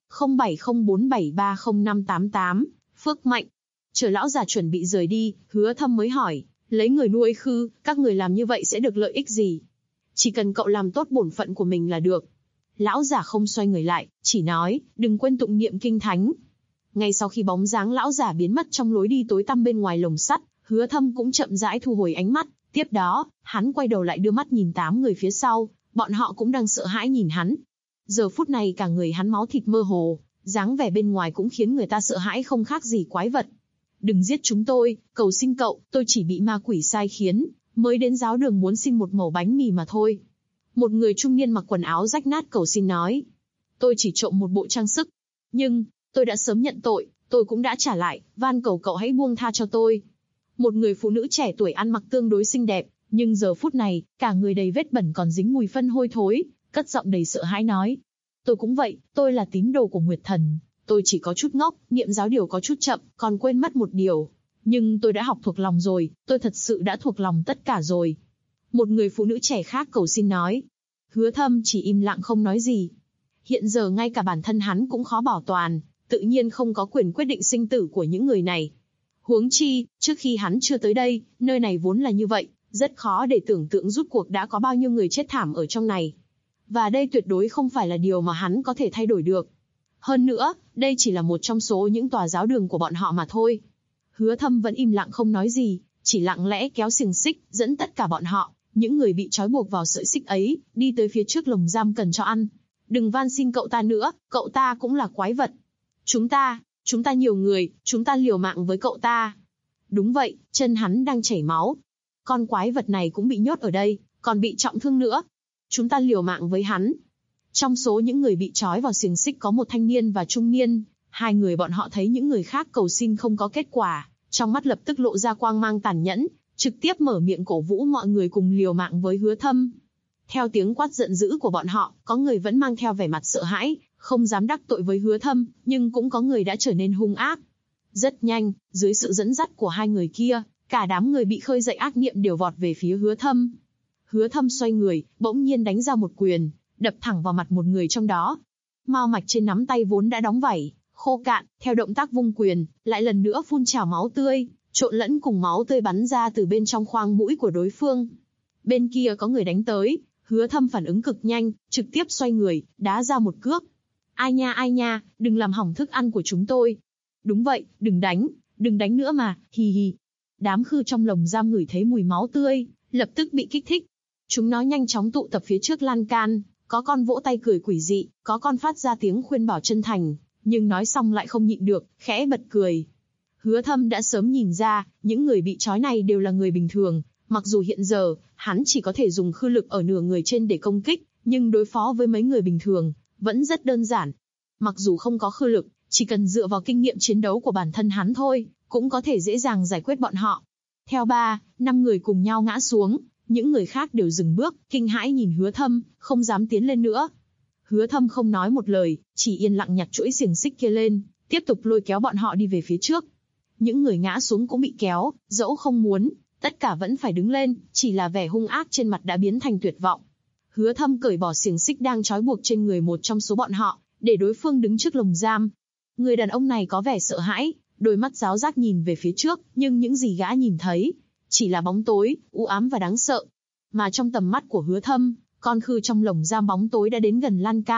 0704730588, Phước Mạnh. Chờ lão già chuẩn bị rời đi, Hứa Thâm mới hỏi, lấy người nuôi khư, các người làm như vậy sẽ được lợi ích gì? Chỉ cần cậu làm tốt bổn phận của mình là được. Lão già không xoay người lại, chỉ nói, đừng quên tụng niệm kinh thánh. Ngay sau khi bóng dáng lão già biến mất trong lối đi tối tăm bên ngoài lồng sắt, Hứa Thâm cũng chậm rãi thu hồi ánh mắt. Tiếp đó, hắn quay đầu lại đưa mắt nhìn 8 người phía sau, bọn họ cũng đang sợ hãi nhìn hắn. Giờ phút này cả người hắn máu thịt mơ hồ, dáng vẻ bên ngoài cũng khiến người ta sợ hãi không khác gì quái vật. Đừng giết chúng tôi, cầu xin cậu, tôi chỉ bị ma quỷ sai khiến, mới đến giáo đường muốn xin một mẩu bánh mì mà thôi. Một người trung niên mặc quần áo rách nát cầu xin nói. Tôi chỉ trộm một bộ trang sức. Nhưng, tôi đã sớm nhận tội, tôi cũng đã trả lại, van cầu cậu hãy buông tha cho tôi. Một người phụ nữ trẻ tuổi ăn mặc tương đối xinh đẹp, nhưng giờ phút này, cả người đầy vết bẩn còn dính mùi phân hôi thối, cất giọng đầy sợ hãi nói. Tôi cũng vậy, tôi là tín đồ của Nguyệt Thần, tôi chỉ có chút ngốc, niệm giáo điều có chút chậm, còn quên mất một điều. Nhưng tôi đã học thuộc lòng rồi, tôi thật sự đã thuộc lòng tất cả rồi. Một người phụ nữ trẻ khác cầu xin nói. Hứa Thâm chỉ im lặng không nói gì. Hiện giờ ngay cả bản thân hắn cũng khó bảo toàn, tự nhiên không có quyền quyết định sinh tử của những người này. Huống chi, trước khi hắn chưa tới đây, nơi này vốn là như vậy, rất khó để tưởng tượng rút cuộc đã có bao nhiêu người chết thảm ở trong này. Và đây tuyệt đối không phải là điều mà hắn có thể thay đổi được. Hơn nữa, đây chỉ là một trong số những tòa giáo đường của bọn họ mà thôi. Hứa Thâm vẫn im lặng không nói gì, chỉ lặng lẽ kéo xiềng xích, dẫn tất cả bọn họ, những người bị trói buộc vào sợi xích ấy, đi tới phía trước lồng giam cần cho ăn. Đừng van xin cậu ta nữa, cậu ta cũng là quái vật. Chúng ta nhiều người, chúng ta liều mạng với cậu ta. Đúng vậy, chân hắn đang chảy máu. Con quái vật này cũng bị nhốt ở đây, còn bị trọng thương nữa. Chúng ta liều mạng với hắn. Trong số những người bị trói vào xiềng xích có một thanh niên và trung niên, hai người bọn họ thấy những người khác cầu xin không có kết quả, trong mắt lập tức lộ ra quang mang tàn nhẫn, trực tiếp mở miệng cổ vũ mọi người cùng liều mạng với Hứa Thâm. Theo tiếng quát giận dữ của bọn họ, có người vẫn mang theo vẻ mặt sợ hãi, không dám đắc tội với Hứa Thâm, nhưng cũng có người đã trở nên hung ác. Rất nhanh, dưới sự dẫn dắt của hai người kia, cả đám người bị khơi dậy ác niệm đều vọt về phía Hứa Thâm. Hứa Thâm xoay người, bỗng nhiên đánh ra một quyền, đập thẳng vào mặt một người trong đó. Mao mạch trên nắm tay vốn đã đóng vảy, khô cạn, theo động tác vung quyền, lại lần nữa phun trào máu tươi, trộn lẫn cùng máu tươi bắn ra từ bên trong khoang mũi của đối phương. Bên kia có người đánh tới, Hứa Thâm phản ứng cực nhanh, trực tiếp xoay người, đá ra một cước. Ai nha, đừng làm hỏng thức ăn của chúng tôi. Đúng vậy, đừng đánh nữa mà, hì hì. Đám khư trong lồng giam ngửi thấy mùi máu tươi, lập tức bị kích thích. Chúng nó nhanh chóng tụ tập phía trước lan can, có con vỗ tay cười quỷ dị, có con phát ra tiếng khuyên bảo chân thành, nhưng nói xong lại không nhịn được, khẽ bật cười. Hứa Thâm đã sớm nhìn ra, những người bị trói này đều là người bình thường, mặc dù hiện giờ, hắn chỉ có thể dùng khư lực ở nửa người trên để công kích, nhưng đối phó với mấy người bình thường, vẫn rất đơn giản. Mặc dù không có khư lực, chỉ cần dựa vào kinh nghiệm chiến đấu của bản thân hắn thôi, cũng có thể dễ dàng giải quyết bọn họ. Theo 3-5 người cùng nhau ngã xuống, những người khác đều dừng bước, kinh hãi nhìn Hứa Thâm, không dám tiến lên nữa. Hứa Thâm không nói một lời, chỉ yên lặng nhặt chuỗi xiềng xích kia lên, tiếp tục lôi kéo bọn họ đi về phía trước. Những người ngã xuống cũng bị kéo, dẫu không muốn, tất cả vẫn phải đứng lên, chỉ là vẻ hung ác trên mặt đã biến thành tuyệt vọng. Hứa Thâm cởi bỏ xiềng xích đang trói buộc trên người một trong số bọn họ, để đối phương đứng trước lồng giam. Người đàn ông này có vẻ sợ hãi, đôi mắt giáo giác nhìn về phía trước, nhưng những gì gã nhìn thấy chỉ là bóng tối, u ám và đáng sợ. Mà trong tầm mắt của Hứa Thâm, con khư trong lồng giam bóng tối đã đến gần lan can,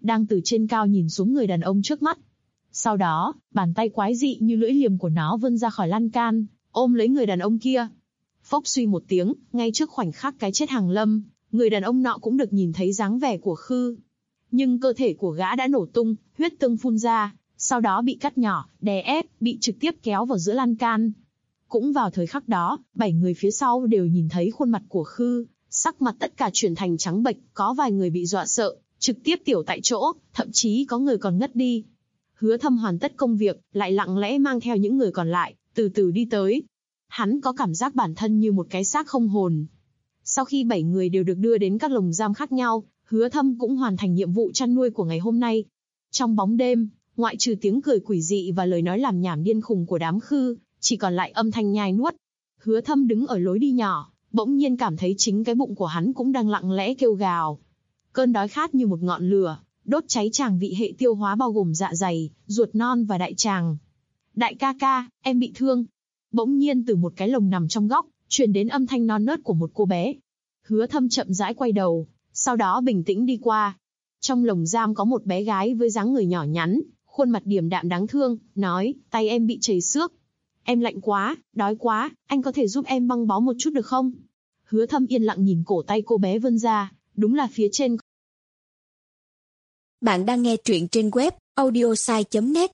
đang từ trên cao nhìn xuống người đàn ông trước mắt. Sau đó, bàn tay quái dị như lưỡi liềm của nó vươn ra khỏi lan can, ôm lấy người đàn ông kia. Phốc suy một tiếng, ngay trước khoảnh khắc cái chết hàng lâm, người đàn ông nọ cũng được nhìn thấy dáng vẻ của Khư. Nhưng cơ thể của gã đã nổ tung, huyết tương phun ra, sau đó bị cắt nhỏ, đè ép, bị trực tiếp kéo vào giữa lan can. Cũng vào thời khắc đó, 7 người phía sau đều nhìn thấy khuôn mặt của Khư, sắc mặt tất cả chuyển thành trắng bệch, có vài người bị dọa sợ, trực tiếp tiểu tại chỗ, thậm chí có người còn ngất đi. Hứa Thâm hoàn tất công việc, lại lặng lẽ mang theo những người còn lại, từ từ đi tới. Hắn có cảm giác bản thân như một cái xác không hồn. Sau khi 7 người đều được đưa đến các lồng giam khác nhau, Hứa Thâm cũng hoàn thành nhiệm vụ chăn nuôi của ngày hôm nay. Trong bóng đêm, ngoại trừ tiếng cười quỷ dị và lời nói làm nhảm điên khùng của đám Khư, chỉ còn lại âm thanh nhai nuốt. Hứa Thâm đứng ở lối đi nhỏ, bỗng nhiên cảm thấy chính cái bụng của hắn cũng đang lặng lẽ kêu gào. Cơn đói khát như một ngọn lửa, đốt cháy tràng vị hệ tiêu hóa bao gồm dạ dày, ruột non và đại tràng. Đại ca ca, em bị thương. Bỗng nhiên từ một cái lồng nằm trong góc, truyền đến âm thanh non nớt của một cô bé. Hứa Thâm chậm rãi quay đầu, sau đó bình tĩnh đi qua. Trong lồng giam có một bé gái với dáng người nhỏ nhắn, khuôn mặt điềm đạm đáng thương, nói, tay em bị chảy xước. Em lạnh quá, đói quá, anh có thể giúp em băng bó một chút được không? Hứa Thâm yên lặng nhìn cổ tay cô bé vươn ra, đúng là phía trên. Bạn đang nghe truyện trên web audiosai.net.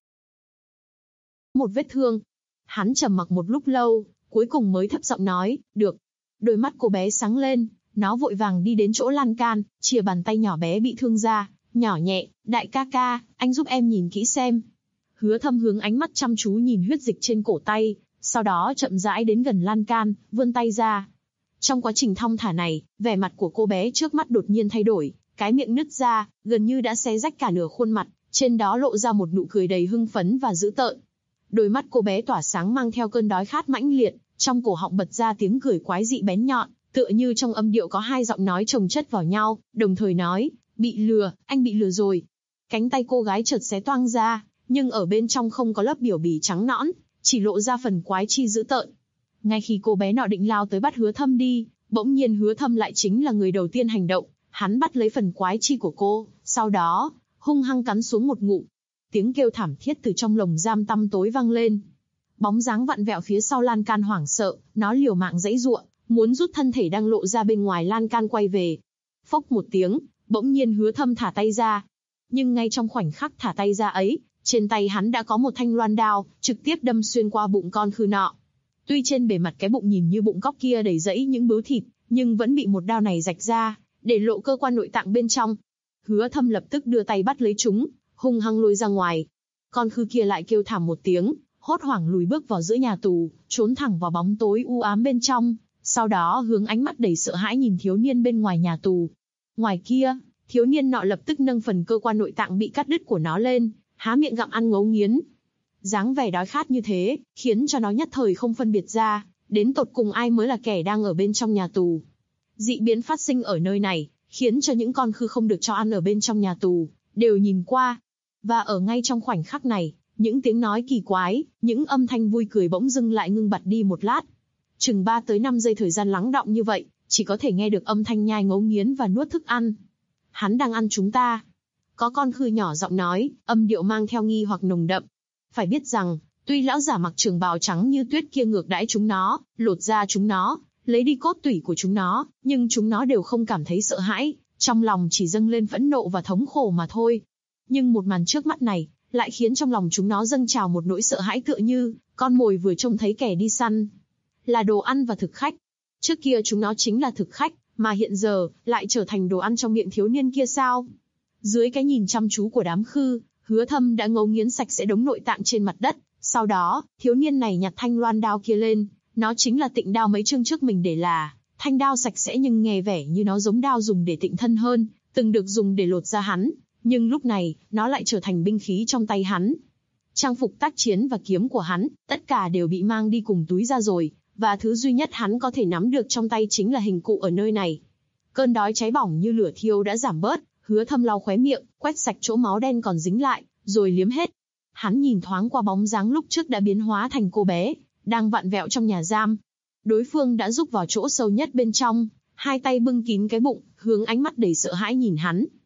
Một vết thương. Hắn trầm mặc một lúc lâu, cuối cùng mới thấp giọng nói, được. Đôi mắt cô bé sáng lên, nó vội vàng đi đến chỗ lan can, chìa bàn tay nhỏ bé bị thương ra, nhỏ nhẹ, đại ca ca, anh giúp em nhìn kỹ xem. Hứa Thâm hướng ánh mắt chăm chú nhìn huyết dịch trên cổ tay, sau đó chậm rãi đến gần lan can, vươn tay ra. Trong quá trình thong thả này, vẻ mặt của cô bé trước mắt đột nhiên thay đổi, cái miệng nứt ra, gần như đã xé rách cả nửa khuôn mặt, trên đó lộ ra một nụ cười đầy hưng phấn và dữ tợn. Đôi mắt cô bé tỏa sáng mang theo cơn đói khát mãnh liệt, trong cổ họng bật ra tiếng cười quái dị bén nhọn, tựa như trong âm điệu có hai giọng nói chồng chất vào nhau, đồng thời nói, bị lừa, anh bị lừa rồi. Cánh tay cô gái chợt xé toang ra, nhưng ở bên trong không có lớp biểu bì trắng nõn, chỉ lộ ra phần quái chi dữ tợn. Ngay khi cô bé nọ định lao tới bắt Hứa Thâm đi, bỗng nhiên Hứa Thâm lại chính là người đầu tiên hành động, hắn bắt lấy phần quái chi của cô, sau đó, hung hăng cắn xuống một ngụm. Tiếng kêu thảm thiết từ trong lồng giam tăm tối vang lên. Bóng dáng vặn vẹo phía sau lan can hoảng sợ, nó liều mạng giãy giụa, muốn rút thân thể đang lộ ra bên ngoài lan can quay về. Phốc một tiếng, bỗng nhiên Hứa Thâm thả tay ra. Nhưng ngay trong khoảnh khắc thả tay ra ấy, trên tay hắn đã có một thanh loan đao, trực tiếp đâm xuyên qua bụng con Khư nọ. Tuy trên bề mặt cái bụng nhìn như bụng cóc kia đầy rẫy những bướu thịt, nhưng vẫn bị một đao này rạch ra, để lộ cơ quan nội tạng bên trong. Hứa Thâm lập tức đưa tay bắt lấy chúng, hung hăng lôi ra ngoài. Con Khư kia lại kêu thảm một tiếng, hốt hoảng lùi bước vào giữa nhà tù, trốn thẳng vào bóng tối u ám bên trong, sau đó hướng ánh mắt đầy sợ hãi nhìn thiếu niên bên ngoài nhà tù. Ngoài kia, thiếu niên nọ lập tức nâng phần cơ quan nội tạng bị cắt đứt của nó lên, há miệng gặm ăn ngấu nghiến. Dáng vẻ đói khát như thế, khiến cho nó nhất thời không phân biệt ra, đến tột cùng ai mới là kẻ đang ở bên trong nhà tù. Dị biến phát sinh ở nơi này, khiến cho những con Khư không được cho ăn ở bên trong nhà tù, đều nhìn qua. Và ở ngay trong khoảnh khắc này, những tiếng nói kỳ quái, những âm thanh vui cười bỗng dưng lại ngưng bặt đi một lát. Chừng 3 tới 5 giây thời gian lắng đọng như vậy, chỉ có thể nghe được âm thanh nhai ngấu nghiến và nuốt thức ăn. Hắn đang ăn chúng ta. Có con Khư nhỏ giọng nói, âm điệu mang theo nghi hoặc nồng đậm. Phải biết rằng, tuy lão giả mặc trường bào trắng như tuyết kia ngược đãi chúng nó, lột da chúng nó, lấy đi cốt tủy của chúng nó, nhưng chúng nó đều không cảm thấy sợ hãi, trong lòng chỉ dâng lên phẫn nộ và thống khổ mà thôi. Nhưng một màn trước mắt này, lại khiến trong lòng chúng nó dâng trào một nỗi sợ hãi tựa như, con mồi vừa trông thấy kẻ đi săn. Là đồ ăn và thực khách. Trước kia chúng nó chính là thực khách, mà hiện giờ, lại trở thành đồ ăn trong miệng thiếu niên kia sao? Dưới cái nhìn chăm chú của đám Khư, Hứa Thâm đã ngấu nghiến sạch sẽ đống nội tạng trên mặt đất. Sau đó, thiếu niên này nhặt thanh loan đao kia lên, nó chính là tịnh đao mấy chương trước mình để là, thanh đao sạch sẽ nhưng nghe vẻ như nó giống đao dùng để tịnh thân hơn, từng được dùng để lột da hắn, nhưng lúc này, nó lại trở thành binh khí trong tay hắn. Trang phục tác chiến và kiếm của hắn, tất cả đều bị mang đi cùng túi ra rồi, và thứ duy nhất hắn có thể nắm được trong tay chính là hình cụ ở nơi này. Cơn đói cháy bỏng như lửa thiêu đã giảm bớt, Hứa Thâm lau khóe miệng, quét sạch chỗ máu đen còn dính lại, rồi liếm hết. Hắn nhìn thoáng qua bóng dáng lúc trước đã biến hóa thành cô bé, đang vặn vẹo trong nhà giam. Đối phương đã rúc vào chỗ sâu nhất bên trong, hai tay bưng kín cái bụng, hướng ánh mắt đầy sợ hãi nhìn hắn.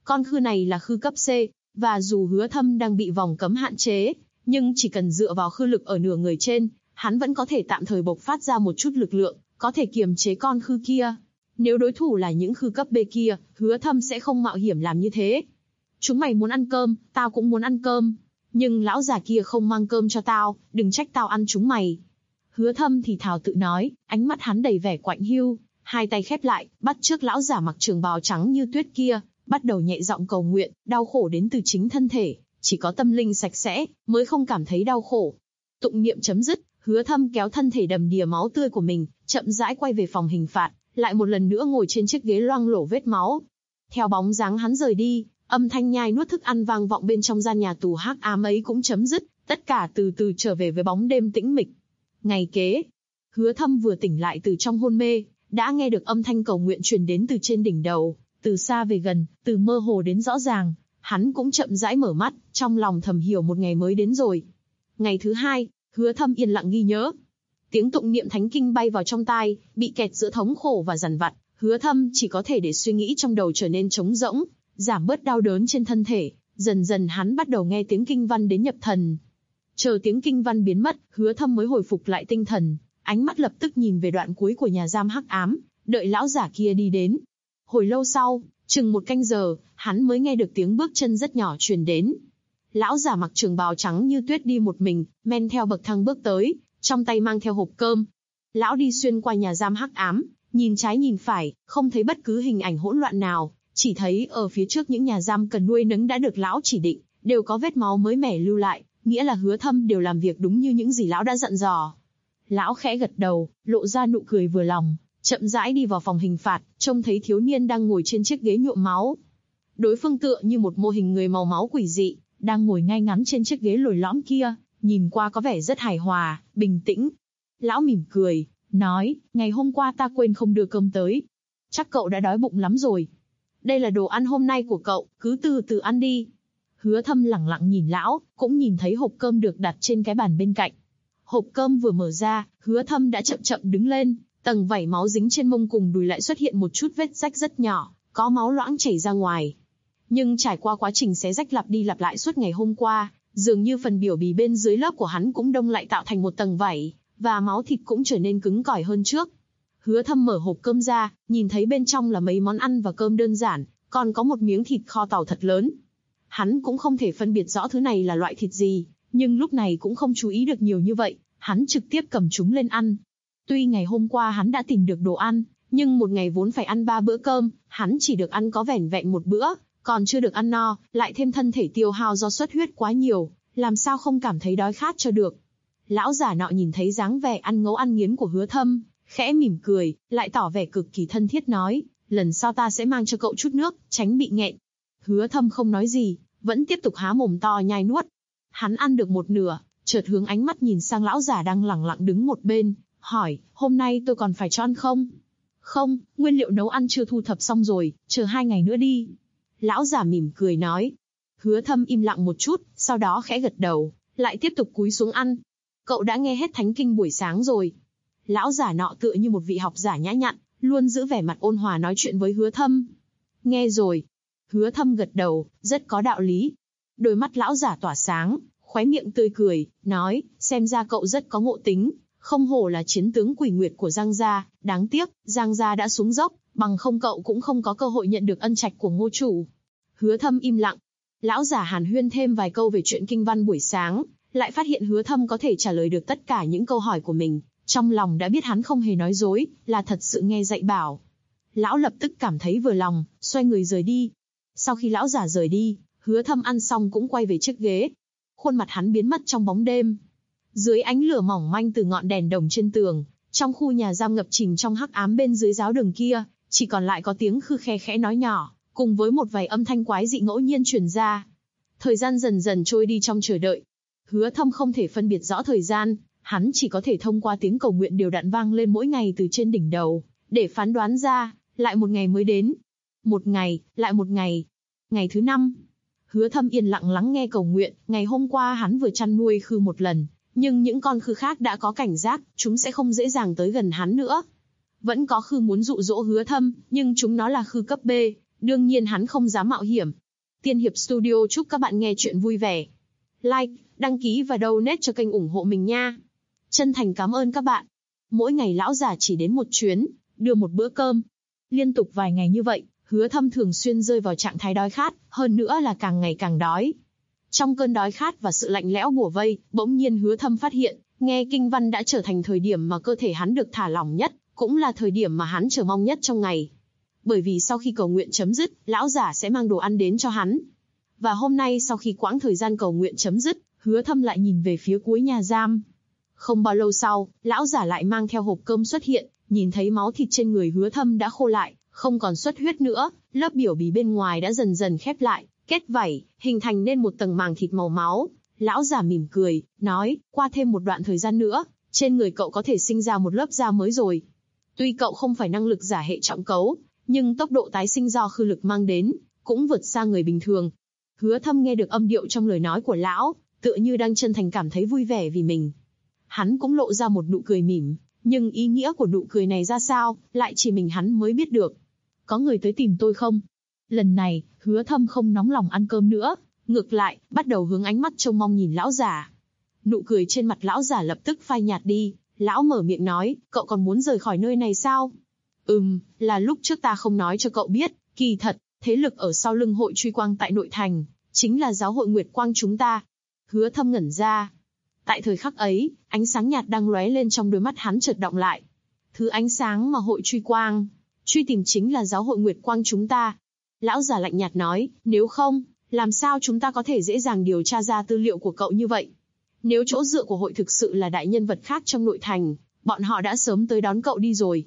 Con khư này là khư cấp C, và dù Hứa Thâm đang bị vòng cấm hạn chế, nhưng chỉ cần dựa vào khư lực ở nửa người trên, hắn vẫn có thể tạm thời bộc phát ra một chút lực lượng, có thể kiềm chế con khư kia. Nếu đối thủ là những khư cấp B kia, Hứa Thâm sẽ không mạo hiểm làm như thế. Chúng mày muốn ăn cơm, tao cũng muốn ăn cơm. Nhưng lão già kia không mang cơm cho tao, đừng trách tao ăn chúng mày. Hứa Thâm thì thào tự nói, ánh mắt hắn đầy vẻ quạnh hiu, hai tay khép lại, bắt chước lão giả mặc trường bào trắng như tuyết kia, bắt đầu nhẹ giọng cầu nguyện, đau khổ đến từ chính thân thể, chỉ có tâm linh sạch sẽ, mới không cảm thấy đau khổ. Tụng niệm chấm dứt, Hứa Thâm kéo thân thể đầm đìa máu tươi của mình, chậm rãi quay về phòng hình phạt, lại một lần nữa ngồi trên chiếc ghế loang lổ vết máu. Theo bóng dáng hắn rời đi, âm thanh nhai nuốt thức ăn vang vọng bên trong gian nhà tù hắc ám ấy cũng chấm dứt, tất cả từ từ trở về với bóng đêm tĩnh mịch. Ngày kế, Hứa Thâm vừa tỉnh lại từ trong hôn mê, đã nghe được âm thanh cầu nguyện truyền đến từ trên đỉnh đầu, từ xa về gần, từ mơ hồ đến rõ ràng. Hắn cũng chậm rãi mở mắt, trong lòng thầm hiểu một ngày mới đến rồi. Ngày thứ hai, Hứa Thâm yên lặng ghi nhớ. Tiếng tụng niệm thánh kinh bay vào trong tai, bị kẹt giữa thống khổ và dằn vặt, Hứa Thâm chỉ có thể để suy nghĩ trong đầu trở nên trống rỗng, giảm bớt đau đớn trên thân thể. Dần dần hắn bắt đầu nghe tiếng kinh văn đến nhập thần. Chờ tiếng kinh văn biến mất, Hứa Thâm mới hồi phục lại tinh thần, ánh mắt lập tức nhìn về đoạn cuối của nhà giam hắc ám, đợi lão giả kia đi đến. Hồi lâu sau, chừng một canh giờ, hắn mới nghe được tiếng bước chân rất nhỏ truyền đến. Lão giả mặc trường bào trắng như tuyết đi một mình, men theo bậc thang bước tới, trong tay mang theo hộp cơm. Lão đi xuyên qua nhà giam hắc ám, nhìn trái nhìn phải, không thấy bất cứ hình ảnh hỗn loạn nào, chỉ thấy ở phía trước những nhà giam cần nuôi nấng đã được lão chỉ định, đều có vết máu mới mẻ lưu lại, nghĩa là Hứa Thâm đều làm việc đúng như những gì lão đã dặn dò. Lão khẽ gật đầu, lộ ra nụ cười vừa lòng, chậm rãi đi vào phòng hình phạt, trông thấy thiếu niên đang ngồi trên chiếc ghế nhuộm máu. Đối phương tựa như một mô hình người màu máu quỷ dị, đang ngồi ngay ngắn trên chiếc ghế lồi lõm kia, nhìn qua có vẻ rất hài hòa, bình tĩnh. Lão mỉm cười, nói, ngày hôm qua ta quên không đưa cơm tới. Chắc cậu đã đói bụng lắm rồi. Đây là đồ ăn hôm nay của cậu, cứ từ từ ăn đi. Hứa Thâm lẳng lặng nhìn lão, cũng nhìn thấy hộp cơm được đặt trên cái bàn bên cạnh. Hộp cơm vừa mở ra, Hứa Thâm đã chậm chậm đứng lên, tầng vảy máu dính trên mông cùng đùi lại xuất hiện một chút vết rách rất nhỏ, có máu loãng chảy ra ngoài. Nhưng trải qua quá trình xé rách lặp đi lặp lại suốt ngày hôm qua, dường như phần biểu bì bên dưới lớp của hắn cũng đông lại tạo thành một tầng vảy, và máu thịt cũng trở nên cứng cỏi hơn trước. Hứa Thâm mở hộp cơm ra, nhìn thấy bên trong là mấy món ăn và cơm đơn giản, còn có một miếng thịt kho tàu thật lớn. Hắn cũng không thể phân biệt rõ thứ này là loại thịt gì, nhưng lúc này cũng không chú ý được nhiều như vậy, hắn trực tiếp cầm chúng lên ăn. Tuy ngày hôm qua hắn đã tìm được đồ ăn, nhưng một ngày vốn phải ăn 3 bữa cơm, hắn chỉ được ăn có vẻn vẹn một bữa, còn chưa được ăn no, lại thêm thân thể tiêu hao do xuất huyết quá nhiều, làm sao không cảm thấy đói khát cho được. Lão giả nọ nhìn thấy dáng vẻ ăn ngấu ăn nghiến của Hứa Thâm, khẽ mỉm cười, lại tỏ vẻ cực kỳ thân thiết nói, lần sau ta sẽ mang cho cậu chút nước, tránh bị nghẹn. Hứa Thâm không nói gì, vẫn tiếp tục há mồm to nhai nuốt. Hắn ăn được một nửa, chợt hướng ánh mắt nhìn sang lão giả đang lẳng lặng đứng một bên, hỏi, hôm nay tôi còn phải cho ăn không? Không, nguyên liệu nấu ăn chưa thu thập xong rồi, chờ 2 ngày nữa đi. Lão giả mỉm cười nói. Hứa Thâm im lặng một chút, sau đó khẽ gật đầu, lại tiếp tục cúi xuống ăn. Cậu đã nghe hết thánh kinh buổi sáng rồi. Lão giả nọ tựa như một vị học giả nhã nhặn, luôn giữ vẻ mặt ôn hòa nói chuyện với Hứa Thâm. Nghe rồi. Hứa Thâm gật đầu, rất có đạo lý. Đôi mắt lão giả tỏa sáng, khóe miệng tươi cười, nói, xem ra cậu rất có ngộ tính, không hổ là chiến tướng Quỷ Nguyệt của Giang gia, đáng tiếc, Giang gia đã xuống dốc, bằng không cậu cũng không có cơ hội nhận được ân trạch của Ngô chủ. Hứa Thâm im lặng. Lão giả hàn huyên thêm vài câu về chuyện kinh văn buổi sáng, lại phát hiện Hứa Thâm có thể trả lời được tất cả những câu hỏi của mình, trong lòng đã biết hắn không hề nói dối, là thật sự nghe dạy bảo. Lão lập tức cảm thấy vừa lòng, xoay người rời đi. Sau khi lão giả rời đi, Hứa Thâm ăn xong cũng quay về chiếc ghế. Khuôn mặt hắn biến mất trong bóng đêm. Dưới ánh lửa mỏng manh từ ngọn đèn đồng trên tường, trong khu nhà giam ngập chìm trong hắc ám bên dưới giáo đường kia, chỉ còn lại có tiếng khư khe khẽ nói nhỏ, cùng với một vài âm thanh quái dị ngẫu nhiên truyền ra. Thời gian dần dần trôi đi trong chờ đợi. Hứa Thâm không thể phân biệt rõ thời gian, hắn chỉ có thể thông qua tiếng cầu nguyện đều đặn vang lên mỗi ngày từ trên đỉnh đầu, để phán đoán ra, lại một ngày mới đến. Một ngày, lại một ngày. Ngày thứ 5. Hứa Thâm yên lặng lắng nghe cầu nguyện, ngày hôm qua hắn vừa chăn nuôi khư một lần, nhưng những con khư khác đã có cảnh giác, chúng sẽ không dễ dàng tới gần hắn nữa. Vẫn có khư muốn dụ dỗ Hứa Thâm, nhưng chúng nó là khư cấp B, Đương nhiên hắn không dám mạo hiểm. Tiên Hiệp Studio chúc các bạn nghe chuyện vui vẻ. Like, đăng ký và donate cho kênh ủng hộ mình nha. Chân thành cảm ơn các bạn. Mỗi ngày lão già chỉ đến một chuyến, đưa một bữa cơm. Liên tục vài ngày như vậy, Hứa Thâm thường xuyên rơi vào trạng thái đói khát, hơn nữa là càng ngày càng đói. Trong cơn đói khát và sự lạnh lẽo bủa vây, bỗng nhiên Hứa Thâm phát hiện, nghe kinh văn đã trở thành thời điểm mà cơ thể hắn được thả lỏng nhất, cũng là thời điểm mà hắn chờ mong nhất trong ngày. Bởi vì sau khi cầu nguyện chấm dứt, lão giả sẽ mang đồ ăn đến cho hắn. Và hôm nay sau khi quãng thời gian cầu nguyện chấm dứt, Hứa Thâm lại nhìn về phía cuối nhà giam. Không bao lâu sau, lão giả lại mang theo hộp cơm xuất hiện, nhìn thấy máu thịt trên người Hứa Thâm đã khô lại, không còn xuất huyết nữa, lớp biểu bì bên ngoài đã dần dần khép lại, kết vảy, hình thành nên một tầng màng thịt màu máu. Lão giả mỉm cười, nói, qua thêm một đoạn thời gian nữa, trên người cậu có thể sinh ra một lớp da mới rồi. Tuy cậu không phải năng lực giả hệ trọng cấu, nhưng tốc độ tái sinh do khư lực mang đến, cũng vượt xa người bình thường. Hứa Thâm nghe được âm điệu trong lời nói của lão, tựa như đang chân thành cảm thấy vui vẻ vì mình. Hắn cũng lộ ra một nụ cười mỉm, nhưng ý nghĩa của nụ cười này ra sao, lại chỉ mình hắn mới biết được. Có người tới tìm tôi không? Lần này, Hứa Thâm không nóng lòng ăn cơm nữa, ngược lại, bắt đầu hướng ánh mắt trông mong nhìn lão giả. Nụ cười trên mặt lão giả lập tức phai nhạt đi, lão mở miệng nói, cậu còn muốn rời khỏi nơi này sao? Là lúc trước ta không nói cho cậu biết, kỳ thật, thế lực ở sau lưng hội truy quang tại nội thành, chính là giáo hội Nguyệt Quang chúng ta. Hứa Thâm ngẩn ra. Tại thời khắc ấy, ánh sáng nhạt đang lóe lên trong đôi mắt hắn chợt động lại. Thứ ánh sáng mà hội truy quang, truy tìm chính là giáo hội Nguyệt Quang chúng ta. Lão già lạnh nhạt nói, nếu không, làm sao chúng ta có thể dễ dàng điều tra ra tư liệu của cậu như vậy? Nếu chỗ dựa của hội thực sự là đại nhân vật khác trong nội thành, bọn họ đã sớm tới đón cậu đi rồi.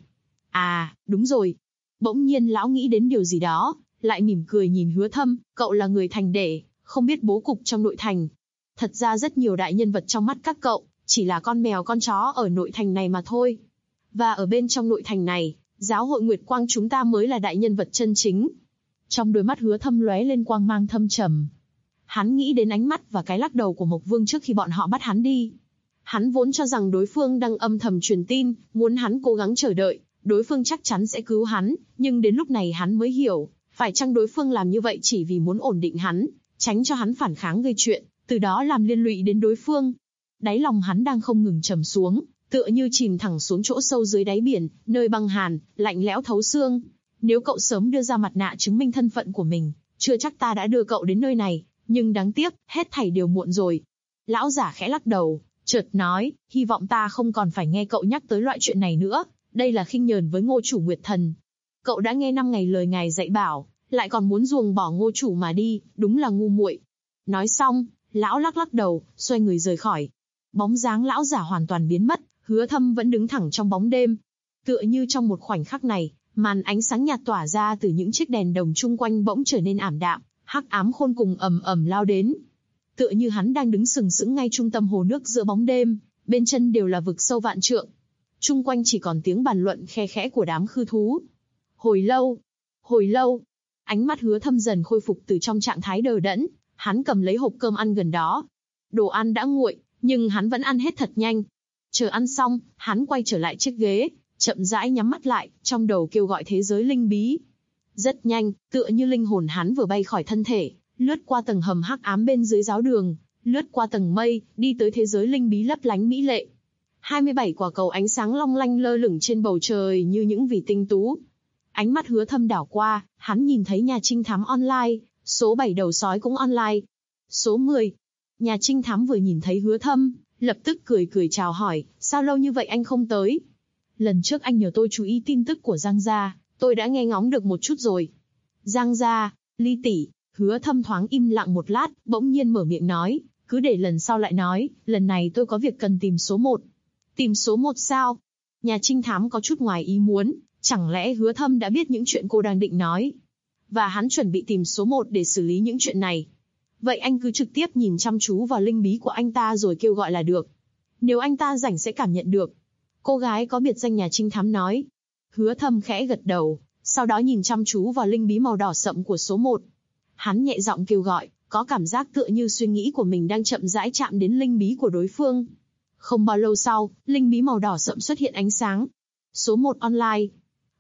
À, đúng rồi. Bỗng nhiên lão nghĩ đến điều gì đó, lại mỉm cười nhìn Hứa Thâm, cậu là người thành để, không biết bố cục trong nội thành. Thật ra rất nhiều đại nhân vật trong mắt các cậu, chỉ là con mèo con chó ở nội thành này mà thôi. Và ở bên trong nội thành này, giáo hội Nguyệt Quang chúng ta mới là đại nhân vật chân chính. Trong đôi mắt Hứa Thâm lóe lên quang mang thâm trầm. Hắn nghĩ đến ánh mắt và cái lắc đầu của Mộc Vương trước khi bọn họ bắt hắn đi. Hắn vốn cho rằng đối phương đang âm thầm truyền tin, muốn hắn cố gắng chờ đợi, đối phương chắc chắn sẽ cứu hắn, nhưng đến lúc này hắn mới hiểu, phải chăng đối phương làm như vậy chỉ vì muốn ổn định hắn, tránh cho hắn phản kháng gây chuyện, từ đó làm liên lụy đến đối phương. Đáy lòng hắn đang không ngừng trầm xuống, tựa như chìm thẳng xuống chỗ sâu dưới đáy biển, nơi băng hàn, lạnh lẽo thấu xương. Nếu cậu sớm đưa ra mặt nạ chứng minh thân phận của mình, chưa chắc ta đã đưa cậu đến nơi này, nhưng đáng tiếc, hết thảy đều muộn rồi. Lão giả khẽ lắc đầu, chợt nói, hy vọng ta không còn phải nghe cậu nhắc tới loại chuyện này nữa, đây là khinh nhờn với Ngô chủ Nguyệt Thần. Cậu đã nghe 5 ngày lời ngài dạy bảo, lại còn muốn ruồng bỏ Ngô chủ mà đi, đúng là ngu muội. Nói xong, lão lắc lắc đầu, xoay người rời khỏi. Bóng dáng lão giả hoàn toàn biến mất, Hứa Thâm vẫn đứng thẳng trong bóng đêm. Tựa như trong một khoảnh khắc này, màn ánh sáng nhạt tỏa ra từ những chiếc đèn đồng chung quanh bỗng trở nên ảm đạm, hắc ám khôn cùng ầm ầm lao đến. Tựa như hắn đang đứng sừng sững ngay trung tâm hồ nước giữa bóng đêm, bên chân đều là vực sâu vạn trượng. Chung quanh chỉ còn tiếng bàn luận khe khẽ của đám khư thú. Hồi lâu, ánh mắt Hứa Thâm dần khôi phục từ trong trạng thái đờ đẫn, hắn cầm lấy hộp cơm ăn gần đó. Đồ ăn đã nguội, nhưng hắn vẫn ăn hết thật nhanh. Chờ ăn xong, hắn quay trở lại chiếc ghế, chậm rãi nhắm mắt lại, trong đầu kêu gọi thế giới linh bí. Rất nhanh, tựa như linh hồn hắn vừa bay khỏi thân thể, lướt qua tầng hầm hắc ám bên dưới giáo đường, lướt qua tầng mây, đi tới thế giới linh bí lấp lánh mỹ lệ. 27 quả cầu ánh sáng long lanh lơ lửng trên bầu trời như những vì tinh tú. Ánh mắt Hứa Thâm đảo qua, hắn nhìn thấy nhà trinh thám online, số 7 đầu sói cũng online. Số 10. Nhà trinh thám vừa nhìn thấy Hứa Thâm, lập tức cười chào hỏi, sao lâu như vậy anh không tới? Lần trước anh nhờ tôi chú ý tin tức của Giang gia, tôi đã nghe ngóng được một chút rồi. Giang gia, Ly tỷ. Hứa Thâm thoáng im lặng một lát, bỗng nhiên mở miệng nói, cứ để lần sau lại nói, lần này tôi có việc cần tìm số 1. Tìm số 1 sao? Nhà trinh thám có chút ngoài ý muốn, chẳng lẽ Hứa Thâm đã biết những chuyện cô đang định nói? Và hắn chuẩn bị tìm số 1 để xử lý những chuyện này. Vậy anh cứ trực tiếp nhìn chăm chú vào linh bí của anh ta rồi kêu gọi là được. Nếu anh ta rảnh sẽ cảm nhận được. Cô gái có biệt danh nhà trinh thám nói. Hứa Thâm khẽ gật đầu, sau đó nhìn chăm chú vào linh bí màu đỏ sậm của số 1. Hắn nhẹ giọng kêu gọi, có cảm giác tựa như suy nghĩ của mình đang chậm rãi chạm đến linh bí của đối phương. Không bao lâu sau, linh bí màu đỏ sậm xuất hiện ánh sáng. Số 1 online.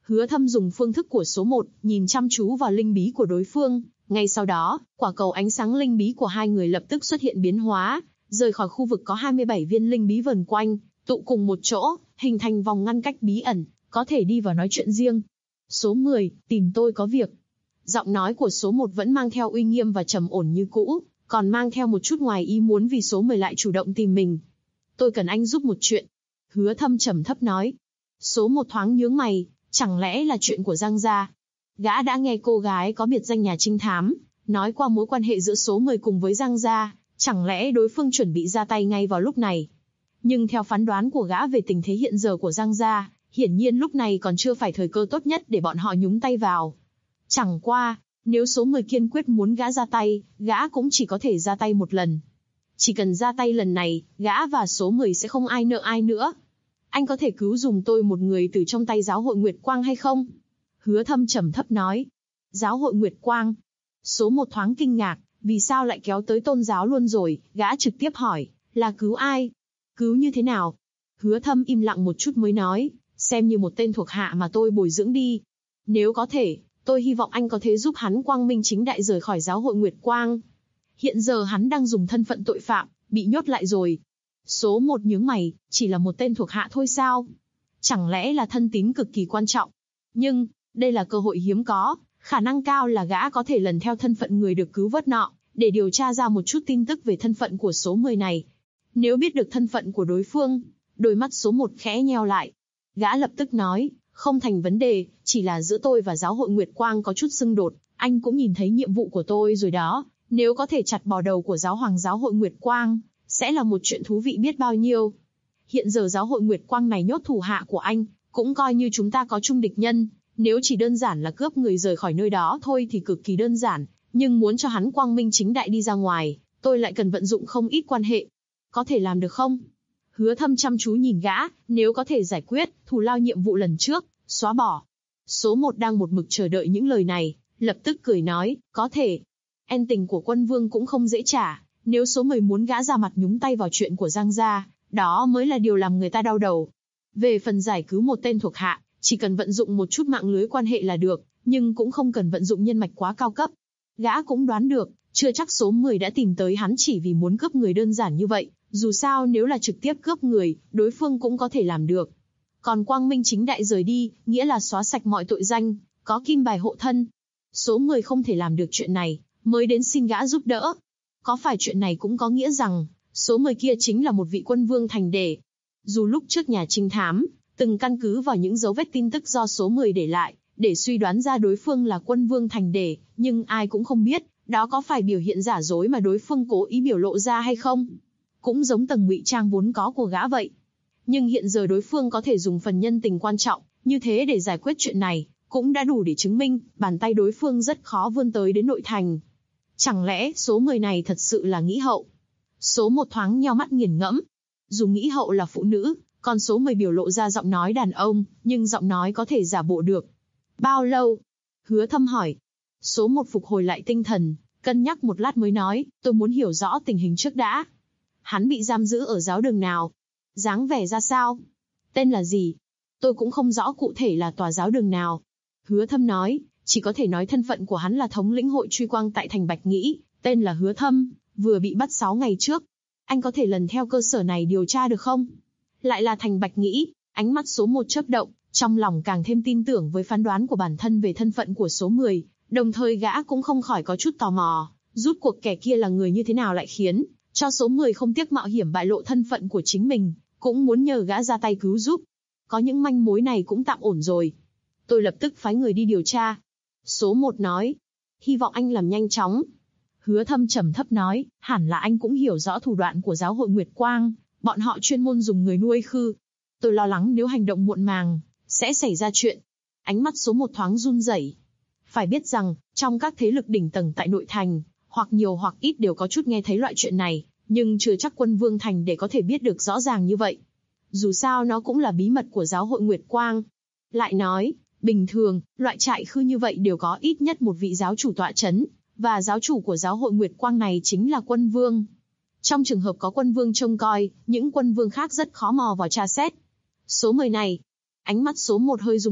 Hứa Thâm dùng phương thức của số 1, nhìn chăm chú vào linh bí của đối phương. Ngay sau đó, quả cầu ánh sáng linh bí của hai người lập tức xuất hiện biến hóa, rời khỏi khu vực có 27 viên linh bí vần quanh, tụ cùng một chỗ, hình thành vòng ngăn cách bí ẩn, có thể đi vào nói chuyện riêng. Số 10, tìm tôi có việc. Giọng nói của số 1 vẫn mang theo uy nghiêm và trầm ổn như cũ, còn mang theo một chút ngoài ý muốn vì số 10 lại chủ động tìm mình. Tôi cần anh giúp một chuyện. Hứa Thâm trầm thấp nói. Số 1 thoáng nhướng mày, chẳng lẽ là chuyện của Giang gia? Gã đã nghe cô gái có biệt danh nhà trinh thám, nói qua mối quan hệ giữa số 10 cùng với Giang gia, chẳng lẽ đối phương chuẩn bị ra tay ngay vào lúc này? Nhưng theo phán đoán của gã về tình thế hiện giờ của Giang gia, hiển nhiên lúc này còn chưa phải thời cơ tốt nhất để bọn họ nhúng tay vào. Chẳng qua, nếu số 10 kiên quyết muốn gã ra tay, gã cũng chỉ có thể ra tay một lần. Chỉ cần ra tay lần này, gã và số 10 sẽ không ai nợ ai nữa. Anh có thể cứu dùng tôi một người từ trong tay giáo hội Nguyệt Quang hay không? Hứa Thâm trầm thấp nói. Giáo hội Nguyệt Quang. Số 1 thoáng kinh ngạc, vì sao lại kéo tới tôn giáo luôn rồi, gã trực tiếp hỏi, là cứu ai? Cứu như thế nào? Hứa Thâm im lặng một chút mới nói, xem như một tên thuộc hạ mà tôi bồi dưỡng đi. Nếu có thể, tôi hy vọng anh có thể giúp hắn quang minh chính đại rời khỏi giáo hội Nguyệt Quang. Hiện giờ hắn đang dùng thân phận tội phạm, bị nhốt lại rồi. Số 1 nhướng mày, chỉ là một tên thuộc hạ thôi sao? Chẳng lẽ là thân tín cực kỳ quan trọng? Nhưng, đây là cơ hội hiếm có, khả năng cao là gã có thể lần theo thân phận người được cứu vớt nọ, để điều tra ra một chút tin tức về thân phận của số 10 này. Nếu biết được thân phận của đối phương, đôi mắt số 1 khẽ nheo lại. Gã lập tức nói, không thành vấn đề, chỉ là giữa tôi và giáo hội Nguyệt Quang có chút xung đột, anh cũng nhìn thấy nhiệm vụ của tôi rồi đó, nếu có thể chặt bỏ đầu của giáo hoàng giáo hội Nguyệt Quang, sẽ là một chuyện thú vị biết bao nhiêu. Hiện giờ giáo hội Nguyệt Quang này nhốt thủ hạ của anh, cũng coi như chúng ta có chung địch nhân, nếu chỉ đơn giản là cướp người rời khỏi nơi đó thôi thì cực kỳ đơn giản, nhưng muốn cho hắn quang minh chính đại đi ra ngoài, tôi lại cần vận dụng không ít quan hệ. Có thể làm được không? Hứa Thâm chăm chú nhìn gã, nếu có thể giải quyết, thù lao nhiệm vụ lần trước, xóa bỏ. Số 1 đang một mực chờ đợi những lời này, lập tức cười nói, có thể. Ân tình của quân vương cũng không dễ trả, nếu số 10 muốn gã ra mặt nhúng tay vào chuyện của Giang gia, đó mới là điều làm người ta đau đầu. Về phần giải cứu một tên thuộc hạ, chỉ cần vận dụng một chút mạng lưới quan hệ là được, nhưng cũng không cần vận dụng nhân mạch quá cao cấp. Gã cũng đoán được, chưa chắc số 10 đã tìm tới hắn chỉ vì muốn cướp người đơn giản như vậy, dù sao nếu là trực tiếp cướp người, đối phương cũng có thể làm được. Còn quang minh chính đại rời đi, nghĩa là xóa sạch mọi tội danh, có kim bài hộ thân. Số 10 không thể làm được chuyện này, mới đến xin gã giúp đỡ. Có phải chuyện này cũng có nghĩa rằng, số 10 kia chính là một vị quân vương thành để. Dù lúc trước nhà trinh thám, từng căn cứ vào những dấu vết tin tức do số 10 để lại, để suy đoán ra đối phương là quân vương thành để, nhưng ai cũng không biết, đó có phải biểu hiện giả dối mà đối phương cố ý biểu lộ ra hay không. Cũng giống tầng ngụy trang vốn có của gã vậy. Nhưng hiện giờ đối phương có thể dùng phần nhân tình quan trọng, như thế để giải quyết chuyện này, cũng đã đủ để chứng minh, bàn tay đối phương rất khó vươn tới đến nội thành. Chẳng lẽ số 10 này thật sự là nghĩ hậu? Số 1 thoáng nheo mắt nghiền ngẫm. Dù nghĩ hậu là phụ nữ, còn số 10 biểu lộ ra giọng nói đàn ông, nhưng giọng nói có thể giả bộ được. Bao lâu? Hứa Thâm hỏi. Số 1 phục hồi lại tinh thần, cân nhắc một lát mới nói, tôi muốn hiểu rõ tình hình trước đã. Hắn bị giam giữ ở giáo đường nào? Dáng vẻ ra sao? Tên là gì? Tôi cũng không rõ cụ thể là tòa giáo đường nào. Hứa Thâm nói, chỉ có thể nói thân phận của hắn là thống lĩnh hội truy quang tại thành Bạch Nghĩ, tên là Hứa Thâm, vừa bị bắt 6 ngày trước. Anh có thể lần theo cơ sở này điều tra được không? Lại là thành Bạch Nghĩ, ánh mắt số 1 chớp động, trong lòng càng thêm tin tưởng với phán đoán của bản thân về thân phận của số 10, đồng thời gã cũng không khỏi có chút tò mò, rút cuộc kẻ kia là người như thế nào lại khiến cho số 10 không tiếc mạo hiểm bại lộ thân phận của chính mình, cũng muốn nhờ gã ra tay cứu giúp. Có những manh mối này cũng tạm ổn rồi. Tôi lập tức phái người đi điều tra. Số 1 nói, hy vọng anh làm nhanh chóng. Hứa Thâm trầm thấp nói, hẳn là anh cũng hiểu rõ thủ đoạn của giáo hội Nguyệt Quang, bọn họ chuyên môn dùng người nuôi khư. Tôi lo lắng nếu hành động muộn màng, sẽ xảy ra chuyện. Ánh mắt số 1 thoáng run rẩy. Phải biết rằng, trong các thế lực đỉnh tầng tại nội thành, hoặc nhiều hoặc ít đều có chút nghe thấy loại chuyện này, nhưng chưa chắc quân vương thành để có thể biết được rõ ràng như vậy. Dù sao nó cũng là bí mật của giáo hội Nguyệt Quang. Lại nói, bình thường, loại trại khư như vậy đều có ít nhất một vị giáo chủ tọa chấn, và giáo chủ của giáo hội Nguyệt Quang này chính là quân vương. Trong trường hợp có quân vương trông coi, những quân vương khác rất khó mò vào tra xét. Số 10 này, ánh mắt số 1 hơi rung động,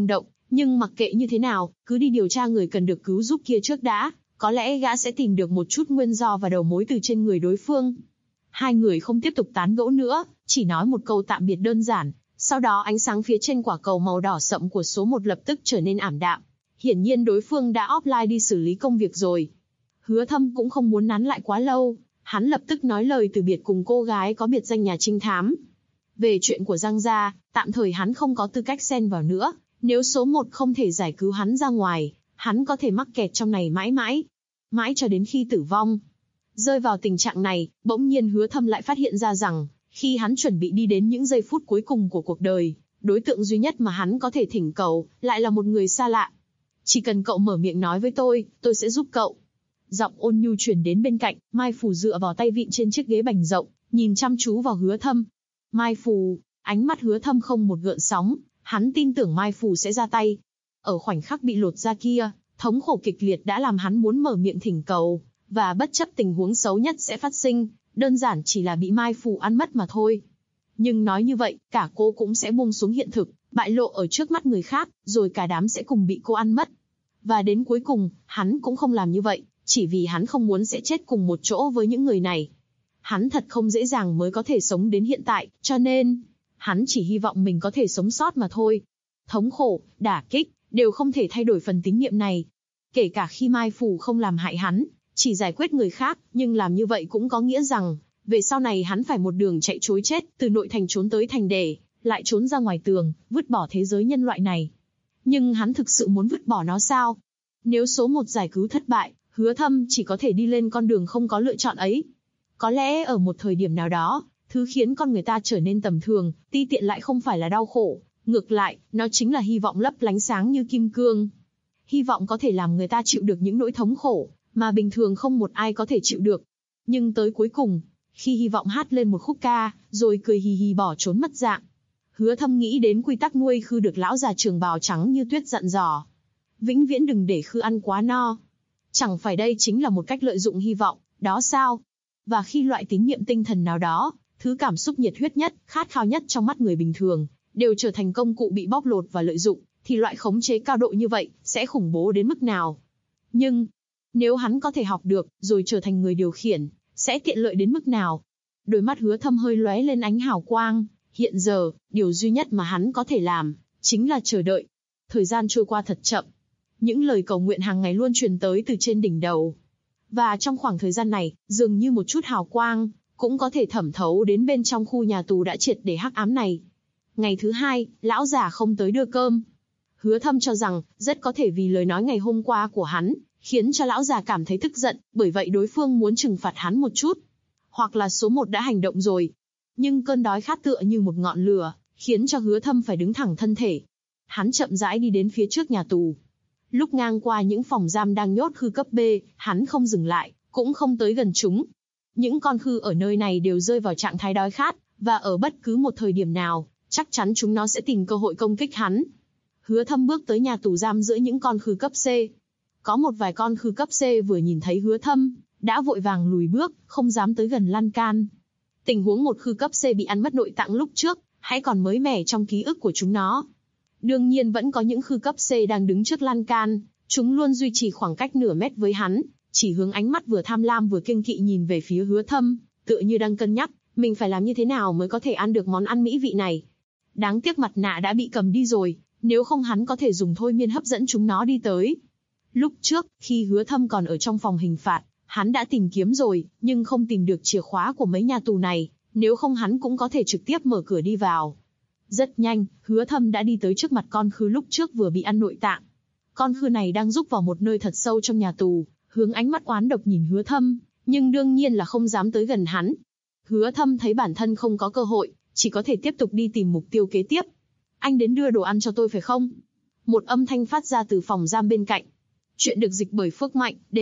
Nhưng mặc kệ như thế nào, cứ đi điều tra người cần được cứu giúp kia trước đã, có lẽ gã sẽ tìm được một chút nguyên do và đầu mối từ trên người đối phương. Hai người không tiếp tục tán gẫu nữa, chỉ nói một câu tạm biệt đơn giản, sau đó ánh sáng phía trên quả cầu màu đỏ sậm của số 1 lập tức trở nên ảm đạm. Hiển nhiên đối phương đã offline đi xử lý công việc rồi. Hứa Thâm cũng không muốn nán lại quá lâu, hắn lập tức nói lời từ biệt cùng cô gái có biệt danh nhà trinh thám. Về chuyện của Giang gia, tạm thời hắn không có tư cách xen vào nữa, nếu số 1 không thể giải cứu hắn ra ngoài, hắn có thể mắc kẹt trong này mãi mãi, mãi cho đến khi tử vong. Rơi vào tình trạng này, bỗng nhiên Hứa Thâm lại phát hiện ra rằng, khi hắn chuẩn bị đi đến những giây phút cuối cùng của cuộc đời, đối tượng duy nhất mà hắn có thể thỉnh cầu, lại là một người xa lạ. Chỉ cần cậu mở miệng nói với tôi sẽ giúp cậu. Giọng ôn nhu truyền đến bên cạnh, Mai Phù dựa vào tay vịn trên chiếc ghế bành rộng, nhìn chăm chú vào Hứa Thâm. Mai Phù, ánh mắt Hứa Thâm không một gợn sóng, hắn tin tưởng Mai Phù sẽ ra tay. Ở khoảnh khắc bị lột da kia, thống khổ kịch liệt đã làm hắn muốn mở miệng thỉnh cầu, và bất chấp tình huống xấu nhất sẽ phát sinh, đơn giản chỉ là bị Mai Phù ăn mất mà thôi. Nhưng nói như vậy, cả cô cũng sẽ buông xuống hiện thực, bại lộ ở trước mắt người khác, rồi cả đám sẽ cùng bị cô ăn mất. Và đến cuối cùng, hắn cũng không làm như vậy, chỉ vì hắn không muốn sẽ chết cùng một chỗ với những người này. Hắn thật không dễ dàng mới có thể sống đến hiện tại, cho nên, hắn chỉ hy vọng mình có thể sống sót mà thôi. Thống khổ, đả kích, đều không thể thay đổi phần tín nhiệm này. Kể cả khi Mai Phù không làm hại hắn, chỉ giải quyết người khác, nhưng làm như vậy cũng có nghĩa rằng, về sau này hắn phải một đường chạy trối chết, từ nội thành trốn tới thành để, lại trốn ra ngoài tường, vứt bỏ thế giới nhân loại này. Nhưng hắn thực sự muốn vứt bỏ nó sao? Nếu số 1 giải cứu thất bại, Hứa Thâm chỉ có thể đi lên con đường không có lựa chọn ấy. Có lẽ ở một thời điểm nào đó, thứ khiến con người ta trở nên tầm thường, ti tiện lại không phải là đau khổ, ngược lại, nó chính là hy vọng lấp lánh sáng như kim cương. Hy vọng có thể làm người ta chịu được những nỗi thống khổ, mà bình thường không một ai có thể chịu được. Nhưng tới cuối cùng, khi hy vọng hát lên một khúc ca, rồi cười hì hì bỏ trốn mất dạng, Hứa Thâm nghĩ đến quy tắc nuôi khư được lão già trường bào trắng như tuyết dặn dò. Vĩnh viễn đừng để khư ăn quá no. Chẳng phải đây chính là một cách lợi dụng hy vọng, đó sao? Và khi loại tín niệm tinh thần nào đó, thứ cảm xúc nhiệt huyết nhất, khát khao nhất trong mắt người bình thường, đều trở thành công cụ bị bóc lột và lợi dụng, thì loại khống chế cao độ như vậy, sẽ khủng bố đến mức nào? Nhưng, nếu hắn có thể học được, rồi trở thành người điều khiển, sẽ tiện lợi đến mức nào? Đôi mắt Hứa Thâm hơi lóe lên ánh hào quang, hiện giờ, điều duy nhất mà hắn có thể làm, chính là chờ đợi. Thời gian trôi qua thật chậm. Những lời cầu nguyện hàng ngày luôn truyền tới từ trên đỉnh đầu. Và trong khoảng thời gian này, dường như một chút hào quang, cũng có thể thẩm thấu đến bên trong khu nhà tù đã triệt để hắc ám này. Ngày thứ 2, lão già không tới đưa cơm. Hứa Thâm cho rằng, rất có thể vì lời nói ngày hôm qua của hắn, khiến cho lão già cảm thấy tức giận, bởi vậy đối phương muốn trừng phạt hắn một chút. Hoặc là số 1 đã hành động rồi. Nhưng cơn đói khát tựa như một ngọn lửa, khiến cho Hứa Thâm phải đứng thẳng thân thể. Hắn chậm rãi đi đến phía trước nhà tù. Lúc ngang qua những phòng giam đang nhốt khư cấp B, hắn không dừng lại, cũng không tới gần chúng. Những con khư ở nơi này đều rơi vào trạng thái đói khát, và ở bất cứ một thời điểm nào, chắc chắn chúng nó sẽ tìm cơ hội công kích hắn. Hứa Thâm bước tới nhà tù giam giữa những con khư cấp C. Có một vài con khư cấp C vừa nhìn thấy Hứa Thâm, đã vội vàng lùi bước, không dám tới gần lan can. Tình huống một khư cấp C bị ăn mất nội tạng lúc trước, hãy còn mới mẻ trong ký ức của chúng nó. Đương nhiên vẫn có những khư cấp C đang đứng trước lan can, chúng luôn duy trì khoảng cách nửa mét với hắn, chỉ hướng ánh mắt vừa tham lam vừa kiêng kỵ nhìn về phía Hứa Thâm, tựa như đang cân nhắc, mình phải làm như thế nào mới có thể ăn được món ăn mỹ vị này. Đáng tiếc mặt nạ đã bị cầm đi rồi, nếu không hắn có thể dùng thôi miên hấp dẫn chúng nó đi tới. Lúc trước, khi Hứa Thâm còn ở trong phòng hình phạt, hắn đã tìm kiếm rồi, nhưng không tìm được chìa khóa của mấy nhà tù này, nếu không hắn cũng có thể trực tiếp mở cửa đi vào. Rất nhanh, Hứa Thâm đã đi tới trước mặt con khư lúc trước vừa bị ăn nội tạng. Con khư này đang rúc vào một nơi thật sâu trong nhà tù, hướng ánh mắt oán độc nhìn Hứa Thâm, nhưng đương nhiên là không dám tới gần hắn. Hứa Thâm thấy bản thân không có cơ hội, chỉ có thể tiếp tục đi tìm mục tiêu kế tiếp. Anh đến đưa đồ ăn cho tôi phải không? Một âm thanh phát ra từ phòng giam bên cạnh. Chuyện được dịch bởi Phước Mạnh, D.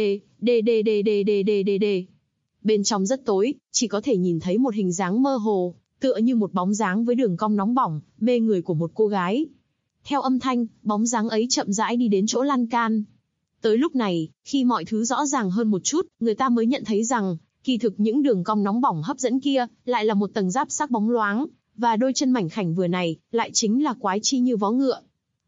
Bên trong rất tối, chỉ có thể nhìn thấy một hình dáng mơ hồ, tựa như một bóng dáng với đường cong nóng bỏng, mê người của một cô gái. Theo âm thanh, bóng dáng ấy chậm rãi đi đến chỗ lan can. Tới lúc này, khi mọi thứ rõ ràng hơn một chút, người ta mới nhận thấy rằng, kỳ thực những đường cong nóng bỏng hấp dẫn kia, lại là một tầng giáp sắc bóng loáng, và đôi chân mảnh khảnh vừa này, lại chính là quái chi như vó ngựa.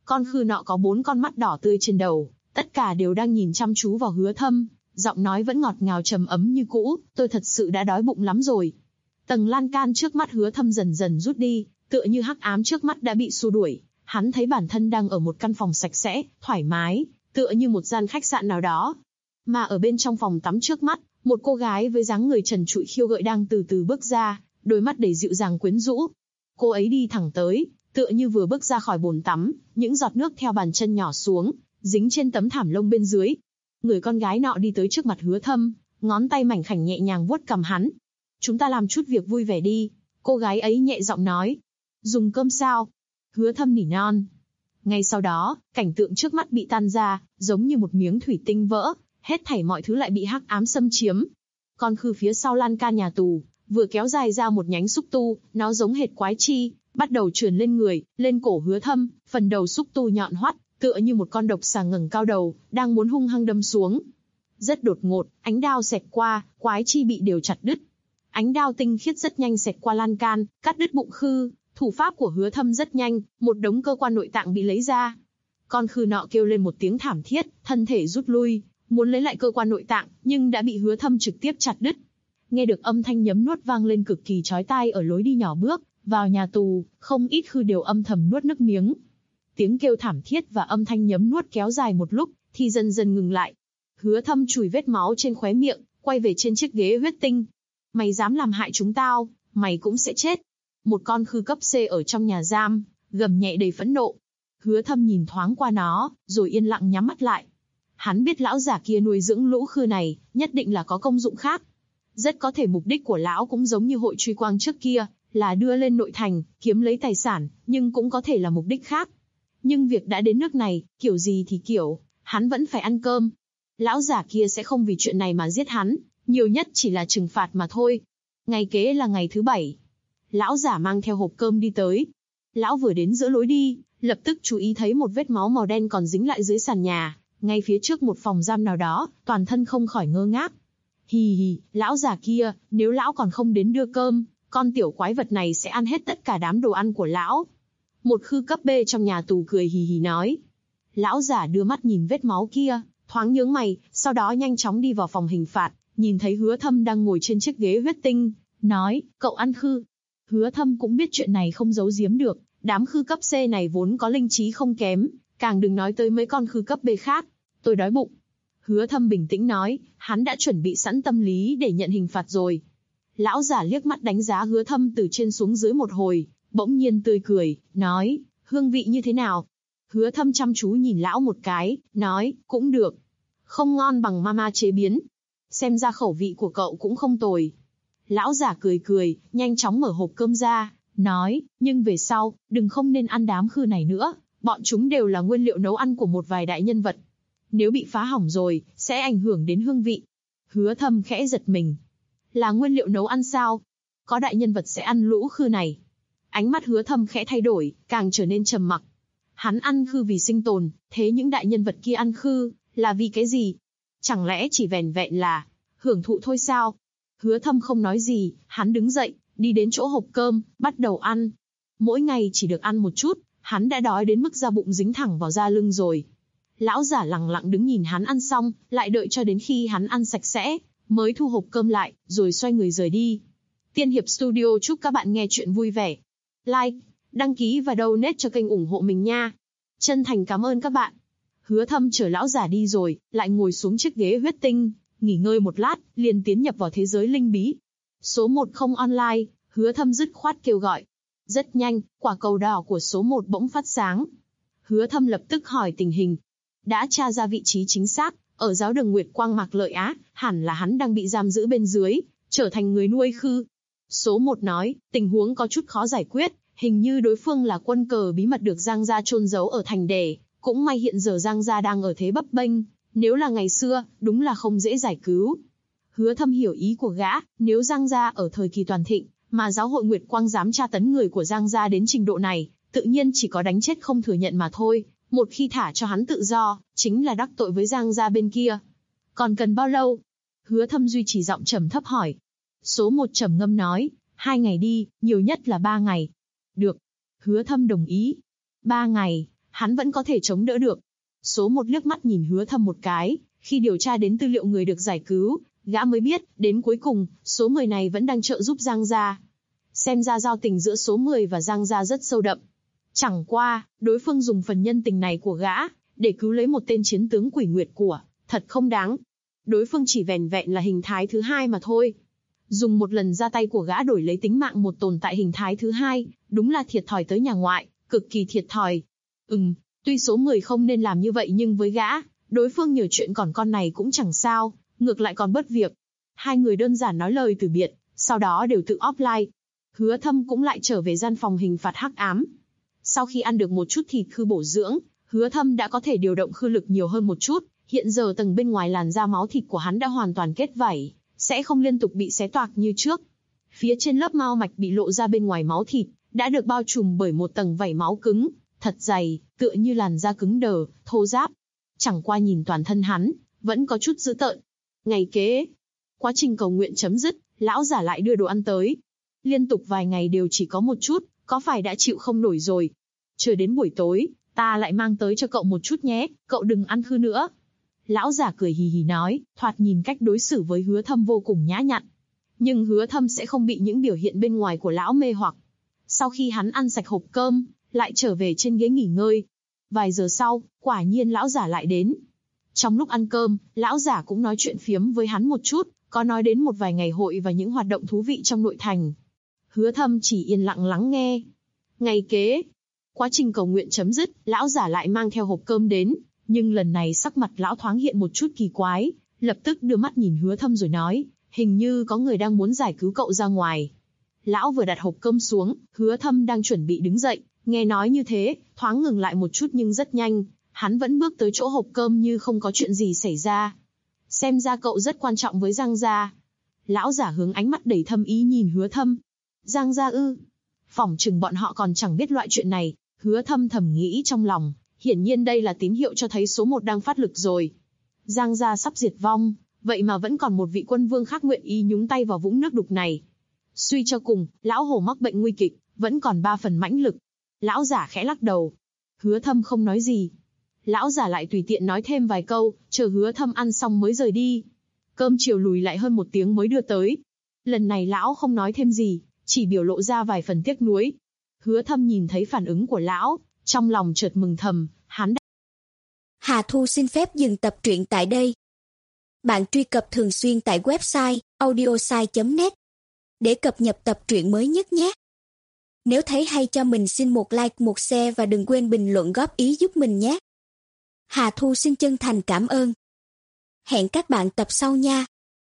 Con khư nọ có 4 con mắt đỏ tươi trên đầu, tất cả đều đang nhìn chăm chú vào Hứa Thâm, giọng nói vẫn ngọt ngào trầm ấm như cũ, tôi thật sự đã đói bụng lắm rồi. Tầng lan can trước mắt Hứa Thâm dần dần rút đi, tựa như hắc ám trước mắt đã bị xua đuổi, hắn thấy bản thân đang ở một căn phòng sạch sẽ, thoải mái, tựa như một gian khách sạn nào đó. Mà ở bên trong phòng tắm trước mắt, một cô gái với dáng người trần trụi khiêu gợi đang từ từ bước ra, đôi mắt đầy dịu dàng quyến rũ. Cô ấy đi thẳng tới, tựa như vừa bước ra khỏi bồn tắm, những giọt nước theo bàn chân nhỏ xuống, dính trên tấm thảm lông bên dưới. Người con gái nọ đi tới trước mặt Hứa Thâm, ngón tay mảnh khảnh nhẹ nhàng vuốt cằm hắn. Chúng ta làm chút việc vui vẻ đi, cô gái ấy nhẹ giọng nói. Dùng cơm sao? Hứa Thâm nỉ non. Ngay sau đó, cảnh tượng trước mắt bị tan ra, giống như một miếng thủy tinh vỡ, hết thảy mọi thứ lại bị hắc ám xâm chiếm. Con khư phía sau lan can nhà tù, vừa kéo dài ra một nhánh xúc tu, nó giống hệt quái chi, bắt đầu trườn lên người, lên cổ Hứa Thâm, phần đầu xúc tu nhọn hoắt, tựa như một con độc xà ngẩng cao đầu, đang muốn hung hăng đâm xuống. Rất đột ngột, ánh đao xẹt qua, quái chi bị đều chặt đứt. Ánh đao tinh khiết rất nhanh xẹt qua lan can, cắt đứt bụng khư. Thủ pháp của Hứa Thâm rất nhanh, một đống cơ quan nội tạng bị lấy ra. Con khư nọ kêu lên một tiếng thảm thiết, thân thể rút lui, muốn lấy lại cơ quan nội tạng, nhưng đã bị Hứa Thâm trực tiếp chặt đứt. Nghe được âm thanh nhấm nuốt vang lên cực kỳ chói tai ở lối đi nhỏ bước vào nhà tù, không ít khư đều âm thầm nuốt nước miếng. Tiếng kêu thảm thiết và âm thanh nhấm nuốt kéo dài một lúc, thì dần dần ngừng lại. Hứa Thâm chùi vết máu trên khóe miệng, quay về trên chiếc ghế huyết tinh. Mày dám làm hại chúng tao, mày cũng sẽ chết. Một con khư cấp C ở trong nhà giam, gầm nhẹ đầy phẫn nộ. Hứa Thâm nhìn thoáng qua nó, rồi yên lặng nhắm mắt lại. Hắn biết lão giả kia nuôi dưỡng lũ khư này, nhất định là có công dụng khác. Rất có thể mục đích của lão cũng giống như hội truy quang trước kia, là đưa lên nội thành, kiếm lấy tài sản, nhưng cũng có thể là mục đích khác. Nhưng việc đã đến nước này, kiểu gì thì kiểu, hắn vẫn phải ăn cơm. Lão giả kia sẽ không vì chuyện này mà giết hắn, nhiều nhất chỉ là trừng phạt mà thôi. Ngày kế là ngày thứ 7. Lão giả mang theo hộp cơm đi tới. Lão vừa đến giữa lối đi, lập tức chú ý thấy một vết máu màu đen còn dính lại dưới sàn nhà, ngay phía trước một phòng giam nào đó, toàn thân không khỏi ngơ ngác. Hì hì, lão già kia, nếu lão còn không đến đưa cơm, con tiểu quái vật này sẽ ăn hết tất cả đám đồ ăn của lão. Một khư cấp B trong nhà tù cười hì hì nói. Lão giả đưa mắt nhìn vết máu kia, thoáng nhướng mày, sau đó nhanh chóng đi vào phòng hình phạt, nhìn thấy Hứa Thâm đang ngồi trên chiếc ghế huyết tinh, nói, cậu ăn khư. Hứa Thâm cũng biết chuyện này không giấu giếm được, đám khư cấp C này vốn có linh trí không kém, càng đừng nói tới mấy con khư cấp B khác. Tôi đói bụng. Hứa Thâm bình tĩnh nói, hắn đã chuẩn bị sẵn tâm lý để nhận hình phạt rồi. Lão giả liếc mắt đánh giá Hứa Thâm từ trên xuống dưới một hồi, bỗng nhiên tươi cười, nói, hương vị như thế nào? Hứa Thâm chăm chú nhìn lão một cái, nói, cũng được. Không ngon bằng mama chế biến. Xem ra khẩu vị của cậu cũng không tồi. Lão giả cười cười, nhanh chóng mở hộp cơm ra, nói, nhưng về sau, đừng không nên ăn đám khư này nữa, bọn chúng đều là nguyên liệu nấu ăn của một vài đại nhân vật. Nếu bị phá hỏng rồi, sẽ ảnh hưởng đến hương vị. Hứa Thâm khẽ giật mình. Là nguyên liệu nấu ăn sao? Có đại nhân vật sẽ ăn lũ khư này. Ánh mắt Hứa Thâm khẽ thay đổi, càng trở nên trầm mặc. Hắn ăn khư vì sinh tồn, thế những đại nhân vật kia ăn khư, là vì cái gì? Chẳng lẽ chỉ vẻn vẹn là hưởng thụ thôi sao? Hứa Thâm không nói gì, hắn đứng dậy, đi đến chỗ hộp cơm, bắt đầu ăn. Mỗi ngày chỉ được ăn một chút, hắn đã đói đến mức da bụng dính thẳng vào da lưng rồi. Lão giả lặng lặng đứng nhìn hắn ăn xong, lại đợi cho đến khi hắn ăn sạch sẽ, mới thu hộp cơm lại, rồi xoay người rời đi. Tiên Hiệp Studio chúc các bạn nghe chuyện vui vẻ. Like, đăng ký và donate cho kênh ủng hộ mình nha. Chân thành cảm ơn các bạn. Hứa Thâm chờ lão giả đi rồi, lại ngồi xuống chiếc ghế huyết tinh, nghỉ ngơi một lát, liền tiến nhập vào thế giới linh bí. Số 1 không online, Hứa Thâm dứt khoát kêu gọi. Rất nhanh, quả cầu đỏ của số 1 bỗng phát sáng. Hứa Thâm lập tức hỏi tình hình. Đã tra ra vị trí chính xác, ở giáo đường Nguyệt Quang Mạc Lợi Á, hẳn là hắn đang bị giam giữ bên dưới, trở thành người nuôi khư. Số 1 nói, tình huống có chút khó giải quyết, hình như đối phương là quân cờ bí mật được Giang gia chôn giấu ở thành đề, cũng may hiện giờ Giang gia đang ở thế bấp bênh, nếu là ngày xưa, đúng là không dễ giải cứu. Hứa Thâm hiểu ý của gã, nếu Giang gia ở thời kỳ toàn thịnh, mà giáo hội Nguyệt Quang dám tra tấn người của Giang gia đến trình độ này, tự nhiên chỉ có đánh chết không thừa nhận mà thôi. Một khi thả cho hắn tự do, chính là đắc tội với Giang gia bên kia. Còn cần bao lâu? Hứa Thâm duy trì giọng trầm thấp hỏi. Số 1 trầm ngâm nói, 2 ngày đi, nhiều nhất là 3 ngày. Được. Hứa Thâm đồng ý. 3 ngày, hắn vẫn có thể chống đỡ được. Số 1 liếc mắt nhìn Hứa Thâm một cái, khi điều tra đến tư liệu người được giải cứu, gã mới biết, đến cuối cùng, số 10 này vẫn đang trợ giúp Giang gia. Xem ra giao tình giữa số 10 và Giang gia rất sâu đậm. Chẳng qua, đối phương dùng phần nhân tình này của gã, để cứu lấy một tên chiến tướng Quỷ Nguyệt của, thật không đáng. Đối phương chỉ vẻn vẹn là hình thái thứ 2 mà thôi. Dùng một lần ra tay của gã đổi lấy tính mạng một tồn tại hình thái thứ 2, đúng là thiệt thòi tới nhà ngoại, cực kỳ thiệt thòi. Tuy số 10 không nên làm như vậy nhưng với gã, đối phương nhờ chuyện còn con này cũng chẳng sao, ngược lại còn bớt việc. Hai người đơn giản nói lời từ biệt, sau đó đều tự offline. Hứa Thâm cũng lại trở về gian phòng hình phạt hắc ám. Sau khi ăn được một chút thịt khư bổ dưỡng, Hứa Thâm đã có thể điều động khư lực nhiều hơn một chút, hiện giờ tầng bên ngoài làn da máu thịt của hắn đã hoàn toàn kết vảy, sẽ không liên tục bị xé toạc như trước. Phía trên lớp mao mạch bị lộ ra bên ngoài máu thịt, đã được bao trùm bởi một tầng vảy máu cứng, thật dày, tựa như làn da cứng đờ, thô ráp. Chẳng qua nhìn toàn thân hắn, vẫn có chút dữ tợn. Ngày kế, quá trình cầu nguyện chấm dứt, lão giả lại đưa đồ ăn tới. Liên tục vài ngày đều chỉ có một chút, có phải đã chịu không nổi rồi. Chờ đến buổi tối, ta lại mang tới cho cậu một chút nhé, cậu đừng ăn khư nữa. Lão giả cười hì hì nói, thoạt nhìn cách đối xử với Hứa Thâm vô cùng nhã nhặn. Nhưng Hứa Thâm sẽ không bị những biểu hiện bên ngoài của lão mê hoặc. Sau khi hắn ăn sạch hộp cơm, lại trở về trên ghế nghỉ ngơi. Vài giờ sau, quả nhiên lão giả lại đến. Trong lúc ăn cơm, lão giả cũng nói chuyện phiếm với hắn một chút, có nói đến một vài ngày hội và những hoạt động thú vị trong nội thành. Hứa Thâm chỉ yên lặng lắng nghe. Ngày kế, quá trình cầu nguyện chấm dứt, lão giả lại mang theo hộp cơm đến, nhưng lần này sắc mặt lão thoáng hiện một chút kỳ quái, lập tức đưa mắt nhìn Hứa Thâm rồi nói, hình như có người đang muốn giải cứu cậu ra ngoài. Lão vừa đặt hộp cơm xuống, Hứa Thâm đang chuẩn bị đứng dậy, nghe nói như thế, thoáng ngừng lại một chút nhưng rất nhanh, hắn vẫn bước tới chỗ hộp cơm như không có chuyện gì xảy ra. Xem ra cậu rất quan trọng với Giang gia. Lão giả hướng ánh mắt đầy thâm ý nhìn Hứa Thâm. Giang gia ư? Phỏng chừng bọn họ còn chẳng biết loại chuyện này. Hứa Thâm thầm nghĩ trong lòng, hiển nhiên đây là tín hiệu cho thấy số 1 đang phát lực rồi. Giang gia sắp diệt vong, vậy mà vẫn còn một vị quân vương khác nguyện ý nhúng tay vào vũng nước đục này. Suy cho cùng, lão hồ mắc bệnh nguy kịch, vẫn còn 3 phần mãnh lực. Lão giả khẽ lắc đầu. Hứa Thâm không nói gì. Lão giả lại tùy tiện nói thêm vài câu, chờ Hứa Thâm ăn xong mới rời đi. Cơm chiều lùi lại hơn 1 tiếng mới đưa tới. Lần này lão không nói thêm gì, chỉ biểu lộ ra vài phần tiếc nuối. Hứa Thâm nhìn thấy phản ứng của lão, trong lòng chợt mừng thầm, hắn đã... Hà Thu xin phép dừng tập truyện tại đây. Bạn truy cập thường xuyên tại website audiosai.net để cập nhật tập truyện mới nhất nhé. Nếu thấy hay cho mình xin một like, một share và đừng quên bình luận góp ý giúp mình nhé. Hà Thu xin chân thành cảm ơn. Hẹn các bạn tập sau nha.